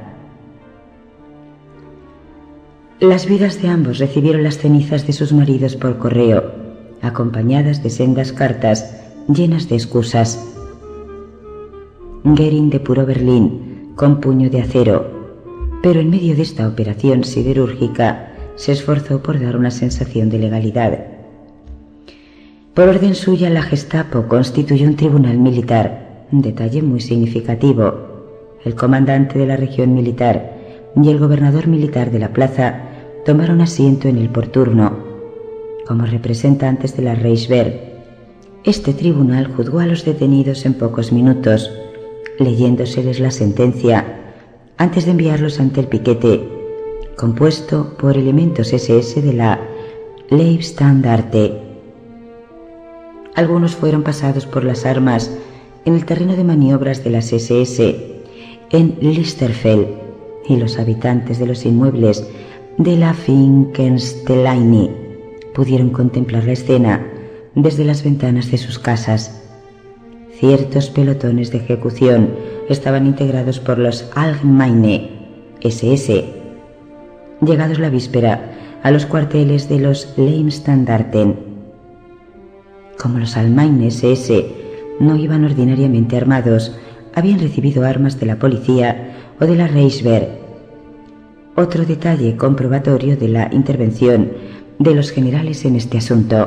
Las viudas de ambos recibieron las cenizas de sus maridos por correo, acompañadas de sendas cartas llenas de excusas. Goering depuró Berlín con puño de acero, pero en medio de esta operación siderúrgica se esforzó por dar una sensación de legalidad. Por orden suya, la Gestapo constituyó un tribunal militar, un detalle muy significativo. El comandante de la región militar y el gobernador militar de la plaza tomaron asiento en él por turno. Como representantes de la Reichswehr, este tribunal juzgó a los detenidos en pocos minutos, leyéndoseles la sentencia antes de enviarlos ante el piquete, compuesto por elementos SS de la Leibstandarte. Algunos fueron pasados por las armas en el terreno de maniobras de las SS en Listerfeld, y los habitantes de los inmuebles de la Finkensteine pudieron contemplar la escena desde las ventanas de sus casas. Ciertos pelotones de ejecución estaban integrados por los Allgemeine SS, llegados la víspera a los cuarteles de los Leibstandarten. Como los Allgemeine SS no iban ordinariamente armados, habían recibido armas de la policía o de la Reichswehr. Otro detalle comprobatorio de la intervención de los generales en este asunto.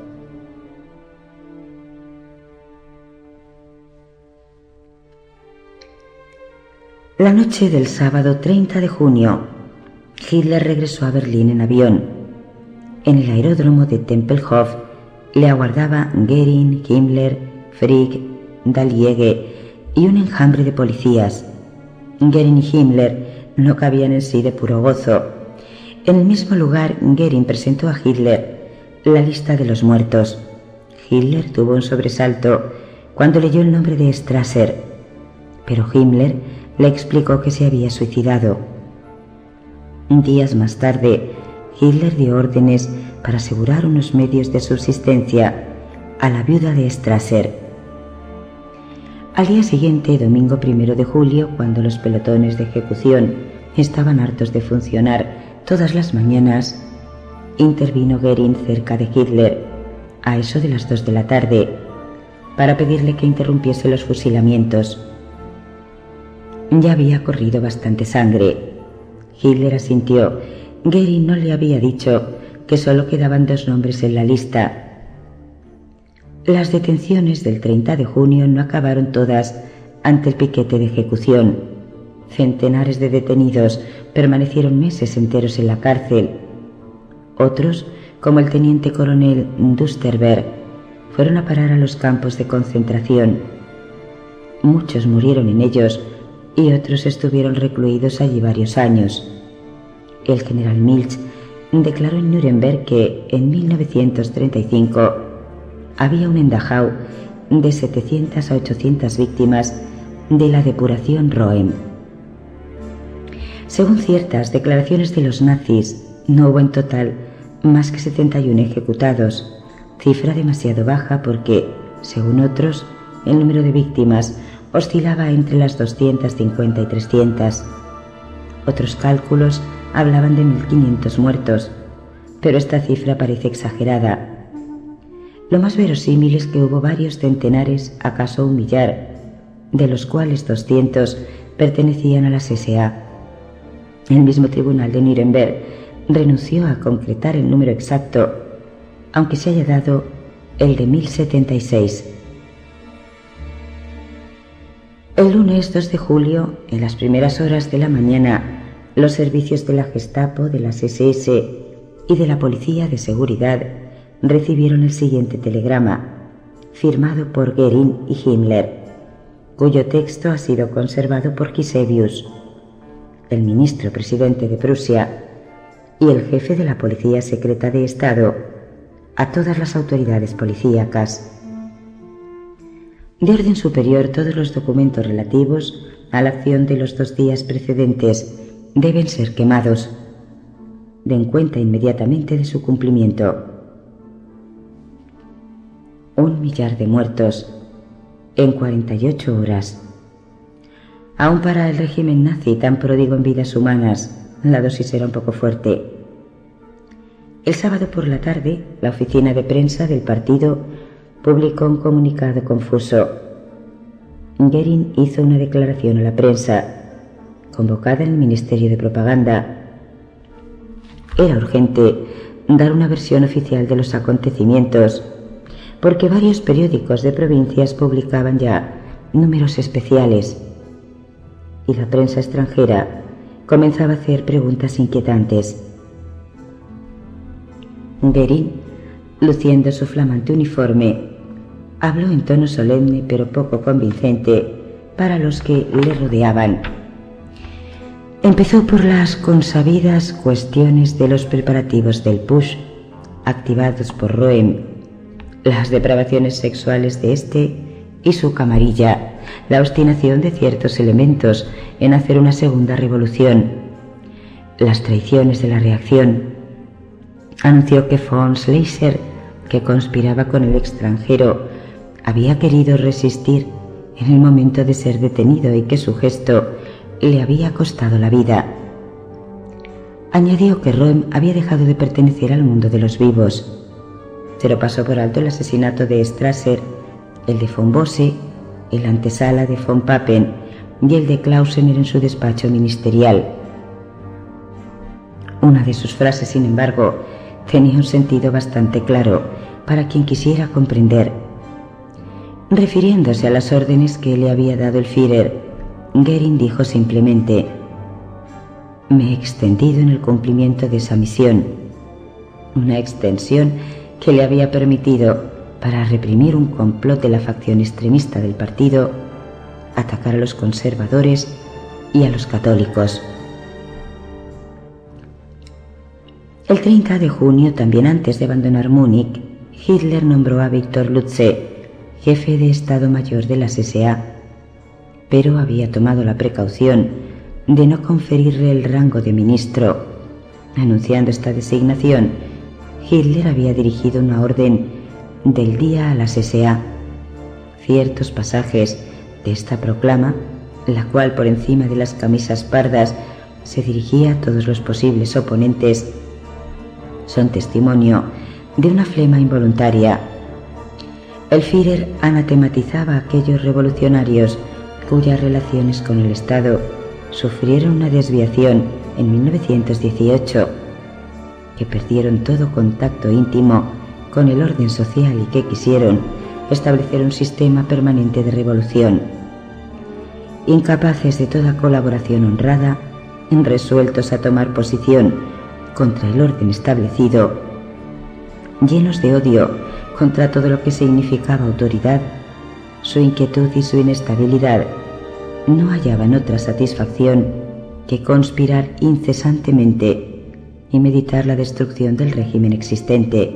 La noche del sábado 30 de junio, Hitler regresó a Berlín en avión. En el aeródromo de Tempelhof le aguardaba Goering, Himmler, Frick, Dahlliege y un enjambre de policías. Goering y Himmler no cabían en sí de puro gozo. En el mismo lugar, Goering presentó a Hitler la lista de los muertos. Hitler tuvo un sobresalto cuando leyó el nombre de Strasser, pero Himmler le explicó que se había suicidado. Días más tarde, Hitler dio órdenes para asegurar unos medios de subsistencia a la viuda de Strasser. Al día siguiente, domingo 1 de julio, cuando los pelotones de ejecución estaban hartos de funcionar todas las mañanas, intervino Goering cerca de Hitler, a eso de las 2 de la tarde, para pedirle que interrumpiese los fusilamientos. Ya había corrido bastante sangre. Hitler asintió. Goering no le había dicho que solo quedaban 2 nombres en la lista. Las detenciones del 30 de junio no acabaron todas ante el piquete de ejecución. Centenares de detenidos permanecieron meses enteros en la cárcel. Otros, como el teniente coronel Dusterberg, fueron a parar a los campos de concentración. Muchos murieron en ellos y otros estuvieron recluidos allí varios años. El general Milch declaró en Nuremberg que en 1935 había un en Dachau de 700 a 800 víctimas de la depuración Rohem. Según ciertas declaraciones de los nazis, no hubo en total más que 71 ejecutados, cifra demasiado baja porque, según otros, el número de víctimas oscilaba entre las 250 y 300. Otros cálculos hablaban de 1500 muertos, pero esta cifra parece exagerada. Lo más verosímil es que hubo varios centenares, acaso un millar, de los cuales 200 pertenecían a las SA. El mismo tribunal de Nuremberg renunció a concretar el número exacto, aunque se haya dado el de 1076. El lunes 2 de julio, en las primeras horas de la mañana, los servicios de la Gestapo, de las SS y de la Policía de Seguridad recibieron el siguiente telegrama, firmado por Goering y Himmler, cuyo texto ha sido conservado por Gisevius, el ministro presidente de Prusia y el jefe de la Policía Secreta de Estado, a todas las autoridades policíacas. De orden superior, todos los documentos relativos a la acción de los 2 días precedentes deben ser quemados. den cuenta inmediatamente de su cumplimiento. 1 millar de muertos en 48 horas. Aún para el régimen nazi tan pródigo en vidas humanas, la dosis era un poco fuerte. El sábado por la tarde, la oficina de prensa del partido publicó un comunicado confuso. Göring hizo una declaración a la prensa, convocada en el Ministerio de Propaganda. Era urgente dar una versión oficial de los acontecimientos, porque varios periódicos de provincias publicaban ya números especiales, y la prensa extranjera comenzaba a hacer preguntas inquietantes. Göring, luciendo su flamante uniforme, habló en tono solemne pero poco convincente para los que le rodeaban. Empezó por las consabidas cuestiones de los preparativos del Putsch, activados por Röhm, las depravaciones sexuales de este y su camarilla, la obstinación de ciertos elementos en hacer una segunda revolución, las traiciones de la reacción. Anunció que von Schleicher, que conspiraba con el extranjero, había querido resistir en el momento de ser detenido y que su gesto le había costado la vida. Añadió que Röhm había dejado de pertenecer al mundo de los vivos. Pero pasó por alto el asesinato de Strasser, el de von Bosse, el antesala de von Papen y el de Klausener en su despacho ministerial. Una de sus frases, sin embargo, tenía un sentido bastante claro para quien quisiera comprender. Refiriéndose a las órdenes que le había dado el Führer, Göring dijo simplemente: «Me he extendido en el cumplimiento de esa misión», una extensión que le había permitido, para reprimir un complot de la facción extremista del partido, atacar a los conservadores y a los católicos. El 30 de junio, también antes de abandonar Múnich, Hitler nombró a Viktor Lutze jefe de Estado Mayor de las SA, pero había tomado la precaución de no conferirle el rango de ministro. Anunciando esta designación, Hitler había dirigido una orden del día a las SA. Ciertos pasajes de esta proclama, la cual por encima de las camisas pardas se dirigía a todos los posibles oponentes, son testimonio de una flema involuntaria. El Führer anatematizaba a aquellos revolucionarios cuyas relaciones con el Estado sufrieron una desviación en 1918, que perdieron todo contacto íntimo con el orden social y que quisieron establecer un sistema permanente de revolución. Incapaces de toda colaboración honrada, resueltos a tomar posición contra el orden establecido, llenos de odio contra todo lo que significaba autoridad, su inquietud y su inestabilidad no hallaban otra satisfacción que conspirar incesantemente y meditar la destrucción del régimen existente.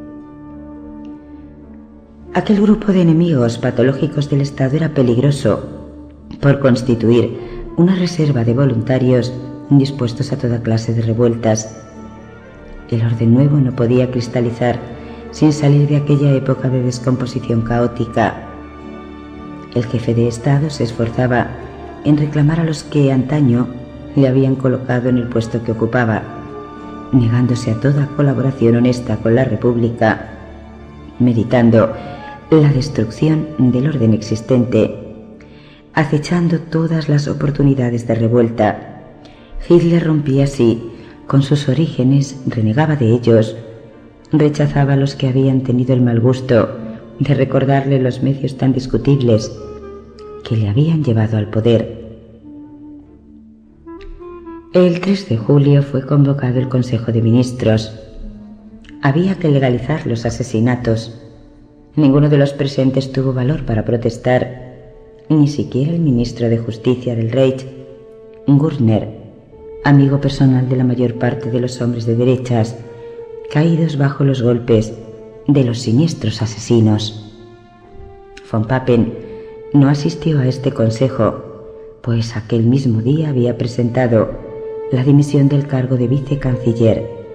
Aquel grupo de enemigos patológicos del Estado era peligroso por constituir una reserva de voluntarios dispuestos a toda clase de revueltas. El orden nuevo no podía cristalizar sin salir de aquella época de descomposición caótica. El jefe de Estado se esforzaba en reclamar a los que antaño le habían colocado en el puesto que ocupaba, negándose a toda colaboración honesta con la República, meditando la destrucción del orden existente, acechando todas las oportunidades de revuelta. Hitler rompía así con sus orígenes, renegaba de ellos, rechazaba a los que habían tenido el mal gusto de recordarle los medios tan discutibles que le habían llevado al poder. El 3 de julio fue convocado el Consejo de Ministros. Había que legalizar los asesinatos. Ninguno de los presentes tuvo valor para protestar, ni siquiera el ministro de Justicia del Reich, Gürtner, amigo personal de la mayor parte de los hombres de derechas, caídos bajo los golpes de los siniestros asesinos. Von Papen no asistió a este consejo, pues aquel mismo día había presentado la dimisión del cargo de vicecanciller.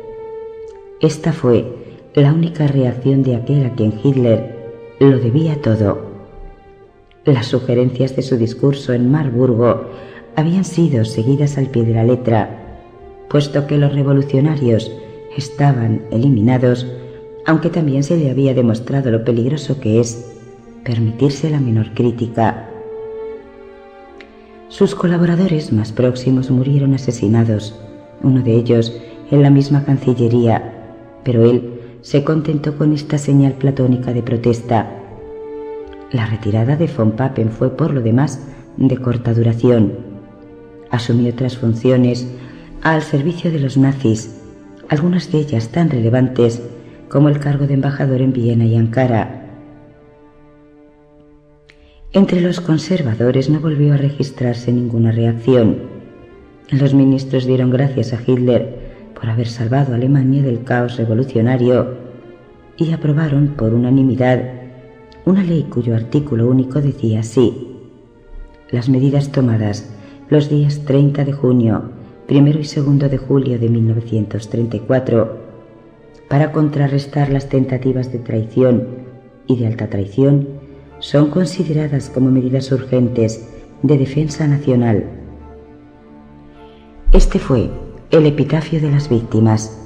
Esta fue la única reacción de aquel a quien Hitler lo debía todo. Las sugerencias de su discurso en Marburgo habían sido seguidas al pie de la letra, puesto que los revolucionarios estaban eliminados, aunque también se le había demostrado lo peligroso que es permitirse la menor crítica. Sus colaboradores más próximos murieron asesinados, uno de ellos en la misma Cancillería, pero él se contentó con esta señal platónica de protesta. La retirada de von Papen fue, por lo demás, de corta duración. Asumió otras funciones al servicio de los nazis, algunas de ellas tan relevantes como el cargo de embajador en Viena y Ankara. Entre los conservadores no volvió a registrarse ninguna reacción. Los ministros dieron gracias a Hitler por haber salvado a Alemania del caos revolucionario y aprobaron por unanimidad una ley cuyo artículo único decía así: las medidas tomadas los días 30 de junio, 1 y 2 de julio de 1934 para contrarrestar las tentativas de traición y de alta traición son consideradas como medidas urgentes de defensa nacional. Este fue el epitafio de las víctimas.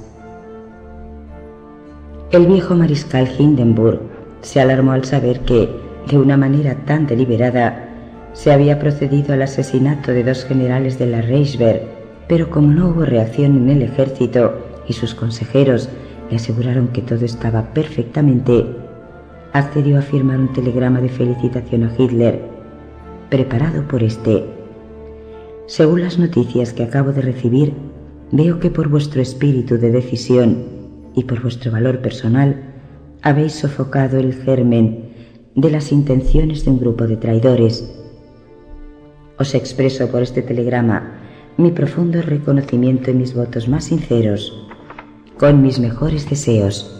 El viejo mariscal Hindenburg se alarmó al saber que, de una manera tan deliberada, se había procedido al asesinato de 2 generales de la Reichswehr, pero como no hubo reacción en el ejército y sus consejeros le aseguraron que todo estaba perfectamente, accedió a firmar un telegrama de felicitación a Hitler, preparado por este. Según las noticias que acabo de recibir, veo que por vuestro espíritu de decisión y por vuestro valor personal habéis sofocado el germen de las intenciones de un grupo de traidores. Os expreso por este telegrama mi profundo reconocimiento y mis votos más sinceros, con mis mejores deseos.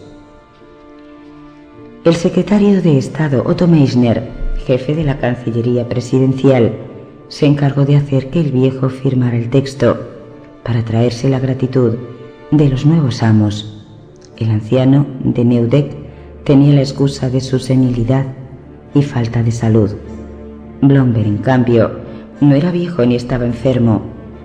El secretario de Estado Otto Meissner, jefe de la Cancillería Presidencial, se encargó de hacer que el viejo firmara el texto para traerse la gratitud de los nuevos amos. El anciano de Neudeck tenía la excusa de su senilidad y falta de salud. Blomberg, en cambio, no era viejo ni estaba enfermo.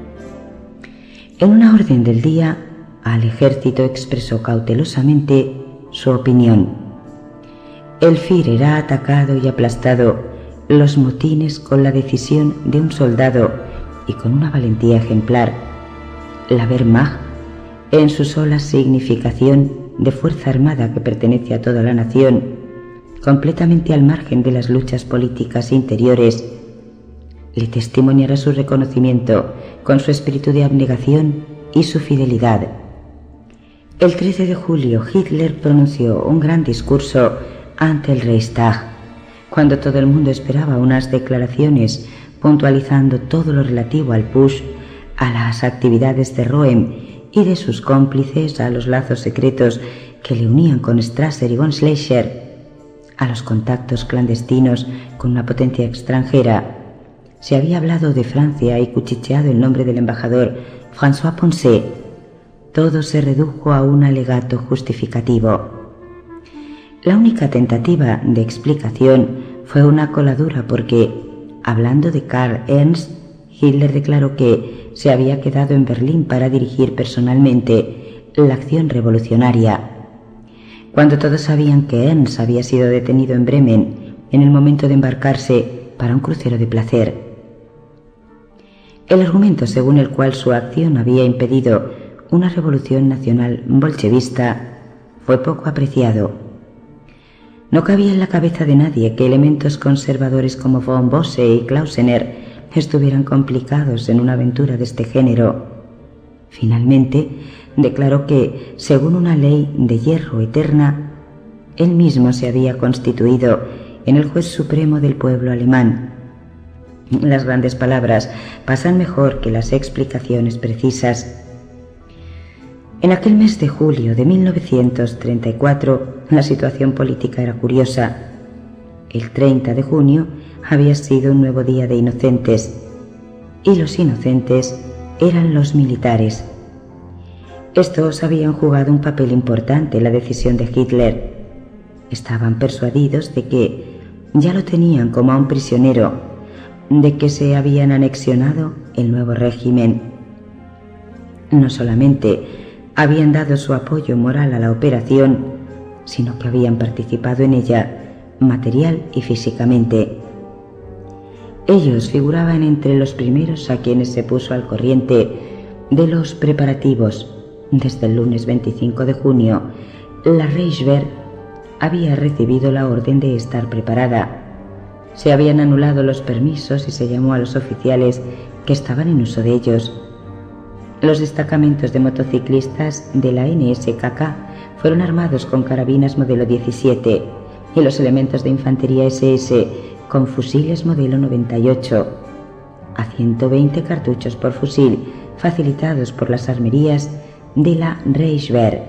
En una orden del día, al ejército expresó cautelosamente su opinión. El Führer ha atacado y aplastado los motines con la decisión de un soldado y con una valentía ejemplar. La Wehrmacht, en su sola significación de fuerza armada que pertenece a toda la nación, completamente al margen de las luchas políticas interiores, le testimoniará su reconocimiento con su espíritu de abnegación y su fidelidad. El 13 de julio Hitler pronunció un gran discurso ante el Reichstag, cuando todo el mundo esperaba unas declaraciones puntualizando todo lo relativo al Putsch, a las actividades de Röhm y de sus cómplices, a los lazos secretos que le unían con Strasser y von Schleicher, a los contactos clandestinos con una potencia extranjera. Se había hablado de Francia y cuchicheado el nombre del embajador François Poncet. Todo se redujo a un alegato justificativo. La única tentativa de explicación fue una coladura porque, hablando de Karl Ernst, Hitler declaró que se había quedado en Berlín para dirigir personalmente la acción revolucionaria. Cuando todos sabían que Ernst había sido detenido en Bremen en el momento de embarcarse para un crucero de placer. El argumento según el cual su acción había impedido una revolución nacional bolchevista fue poco apreciado. No cabía en la cabeza de nadie que elementos conservadores como von Bosse y Klausener estuvieran complicados en una aventura de este género. Finalmente, declaró que, según una ley de hierro eterna, él mismo se había constituido en el juez supremo del pueblo alemán. Las grandes palabras pasan mejor que las explicaciones precisas. En aquel mes de julio de 1934, la situación política era curiosa. El 30 de junio había sido un nuevo día de inocentes, y los inocentes eran los militares. Estos habían jugado un papel importante en la decisión de Hitler. Estaban persuadidos de que ya lo tenían como a un prisionero, de que se habían anexionado el nuevo régimen. No solamente habían dado su apoyo moral a la operación, sino que habían participado en ella material y físicamente. Ellos figuraban entre los primeros a quienes se puso al corriente de los preparativos. Desde el lunes 25 de junio, la Reichswehr había recibido la orden de estar preparada. Se habían anulado los permisos y se llamó a los oficiales que estaban en uso de ellos. Los destacamentos de motociclistas de la NSKK fueron armados con carabinas modelo 17 y los elementos de infantería SS con fusiles modelo 98, a 120 cartuchos por fusil, facilitados por las armerías de la Reichswehr.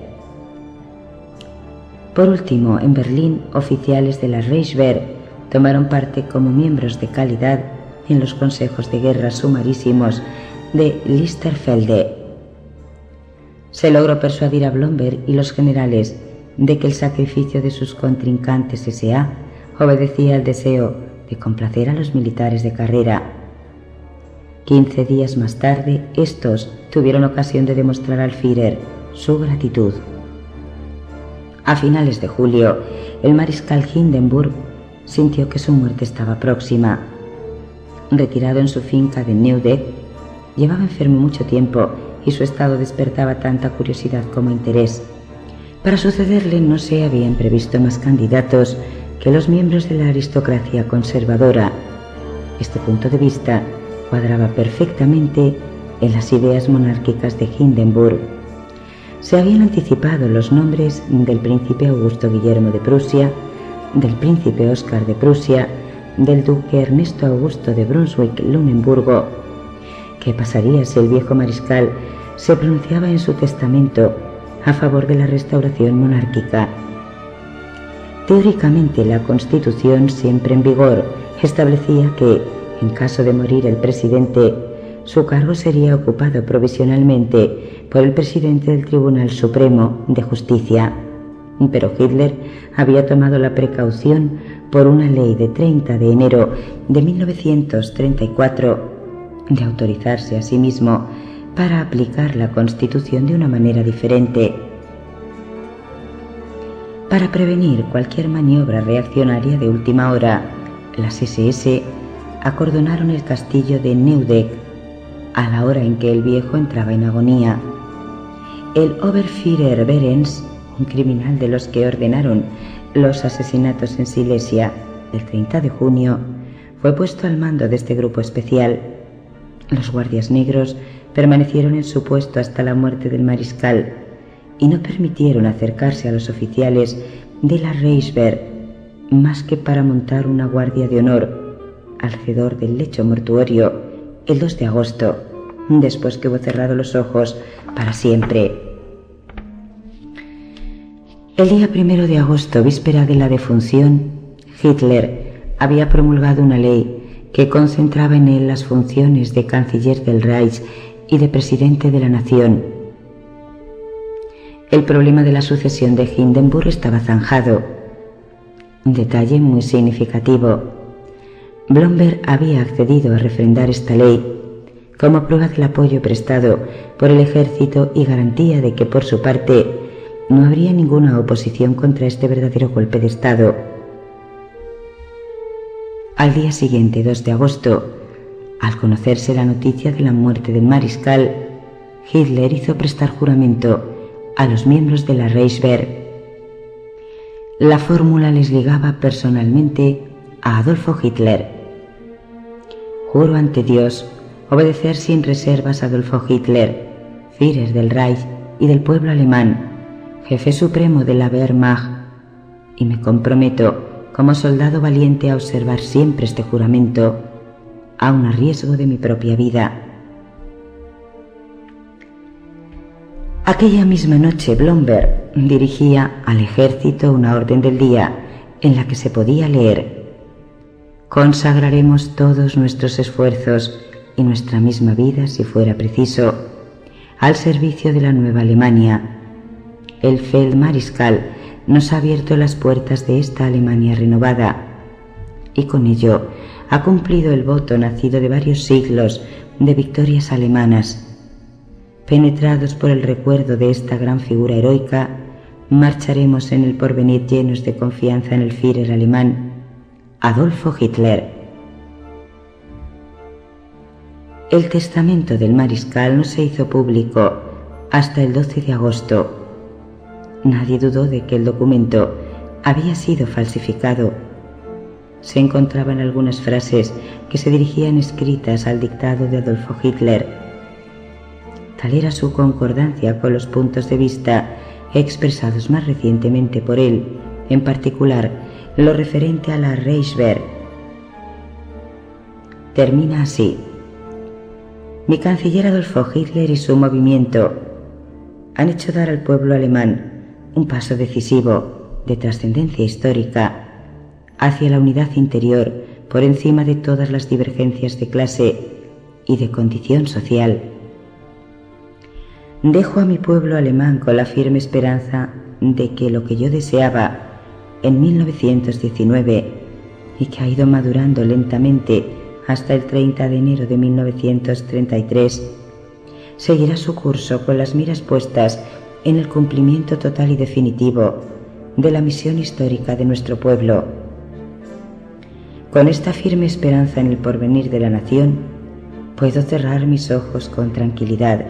Por último, en Berlín, oficiales de la Reichswehr tomaron parte como miembros de calidad en los consejos de guerra sumarísimos de Lichterfelde. Se logró persuadir a Blomberg y los generales de que el sacrificio de sus contrincantes SA obedecía al deseo de complacer a los militares de carrera. 15 días más tarde, estos tuvieron ocasión de demostrar al Führer su gratitud. A finales de julio, el mariscal Hindenburg sintió que su muerte estaba próxima. Retirado en su finca de Neudeck, llevaba enfermo mucho tiempo y su estado despertaba tanta curiosidad como interés. Para sucederle no se habían previsto más candidatos que los miembros de la aristocracia conservadora. Este punto de vista cuadraba perfectamente en las ideas monárquicas de Hindenburg. Se habían anticipado los nombres del príncipe Augusto Guillermo de Prusia, del príncipe Óscar de Prusia, del duque Ernesto Augusto de Brunswick-Luneburgo. ¿Qué pasaría si el viejo mariscal se pronunciaba en su testamento a favor de la restauración monárquica? Teóricamente, la Constitución, siempre en vigor, establecía que, en caso de morir el presidente, su cargo sería ocupado provisionalmente por el presidente del Tribunal Supremo de Justicia. Pero Hitler había tomado la precaución, por una ley de 30 de enero de 1934, de autorizarse a sí mismo para aplicar la Constitución de una manera diferente. Para prevenir cualquier maniobra reaccionaria de última hora, las SS acordonaron el castillo de Neudeck a la hora en que el viejo entraba en agonía. El Oberführer Behrens, un criminal de los que ordenaron los asesinatos en Silesia el 30 de junio, fue puesto al mando de este grupo especial. Los guardias negros permanecieron en su puesto hasta la muerte del mariscal y no permitieron acercarse a los oficiales de la Reichswehr más que para montar una guardia de honor alrededor del lecho mortuorio el 2 de agosto, después que hubo cerrado los ojos para siempre. El día 1 de agosto, víspera de la defunción, Hitler había promulgado una ley que concentraba en él las funciones de canciller del Reich y de presidente de la nación. El problema de la sucesión de Hindenburg estaba zanjado. Un detalle muy significativo: Blomberg había accedido a refrendar esta ley como prueba del apoyo prestado por el ejército y garantía de que, por su parte, no habría ninguna oposición contra este verdadero golpe de Estado. Al día siguiente, 2 de agosto, al conocerse la noticia de la muerte del mariscal, Hitler hizo prestar juramento a los miembros de la Reichswehr. La fórmula les ligaba personalmente a Adolfo Hitler. Juro ante Dios obedecer sin reservas a Adolfo Hitler, Führer del Reich y del pueblo alemán, jefe supremo de la Wehrmacht, y me comprometo como soldado valiente a observar siempre este juramento, aun a riesgo de mi propia vida. Aquella misma noche Blomberg dirigía al ejército una orden del día en la que se podía leer: consagraremos todos nuestros esfuerzos y nuestra misma vida, si fuera preciso, al servicio de la nueva Alemania. El Feldmariscal nos ha abierto las puertas de esta Alemania renovada y con ello ha cumplido el voto nacido de varios siglos de victorias alemanas. Penetrados por el recuerdo de esta gran figura heroica, marcharemos en el porvenir llenos de confianza en el Führer alemán, Adolfo Hitler. El testamento del mariscal no se hizo público hasta el 12 de agosto. Nadie dudó de que el documento había sido falsificado. Se encontraban algunas frases que se dirigían escritas al dictado de Adolfo Hitler. Tal era su concordancia con los puntos de vista expresados más recientemente por él, en particular lo referente a la Reichswehr. Termina así: mi canciller Adolfo Hitler y su movimiento han hecho dar al pueblo alemán un paso decisivo de trascendencia histórica hacia la unidad interior por encima de todas las divergencias de clase y de condición social. Dejo a mi pueblo alemán con la firme esperanza de que lo que yo deseaba en 1919 y que ha ido madurando lentamente hasta el 30 de enero de 1933 seguirá su curso con las miras puestas en el cumplimiento total y definitivo de la misión histórica de nuestro pueblo. Con esta firme esperanza en el porvenir de la nación, puedo cerrar mis ojos con tranquilidad.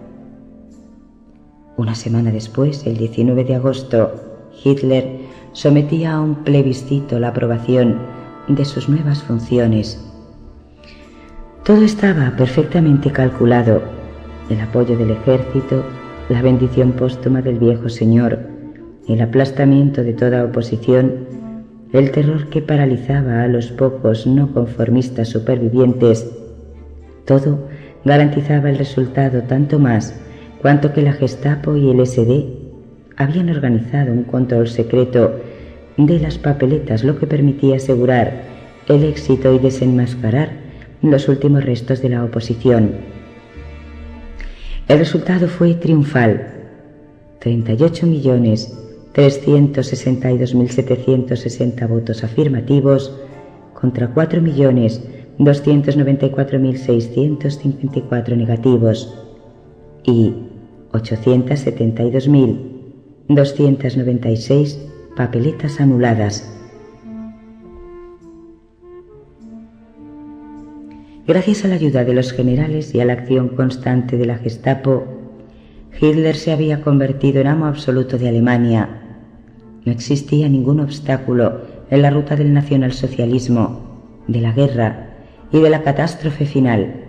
Una semana después, el 19 de agosto, Hitler sometía a un plebiscito la aprobación de sus nuevas funciones. Todo estaba perfectamente calculado: el apoyo del ejército, la bendición póstuma del viejo señor, el aplastamiento de toda oposición, el terror que paralizaba a los pocos no conformistas supervivientes. Todo garantizaba el resultado, tanto más cuanto que la Gestapo y el SD habían organizado un control secreto de las papeletas, lo que permitía asegurar el éxito y desenmascarar los últimos restos de la oposición. El resultado fue triunfal: 38.362.760 votos afirmativos contra 4.294.654 negativos y 872.296 papeletas anuladas. Gracias a la ayuda de los generales y a la acción constante de la Gestapo, Hitler se había convertido en amo absoluto de Alemania. No existía ningún obstáculo en la ruta del nacionalsocialismo, de la guerra y de la catástrofe final.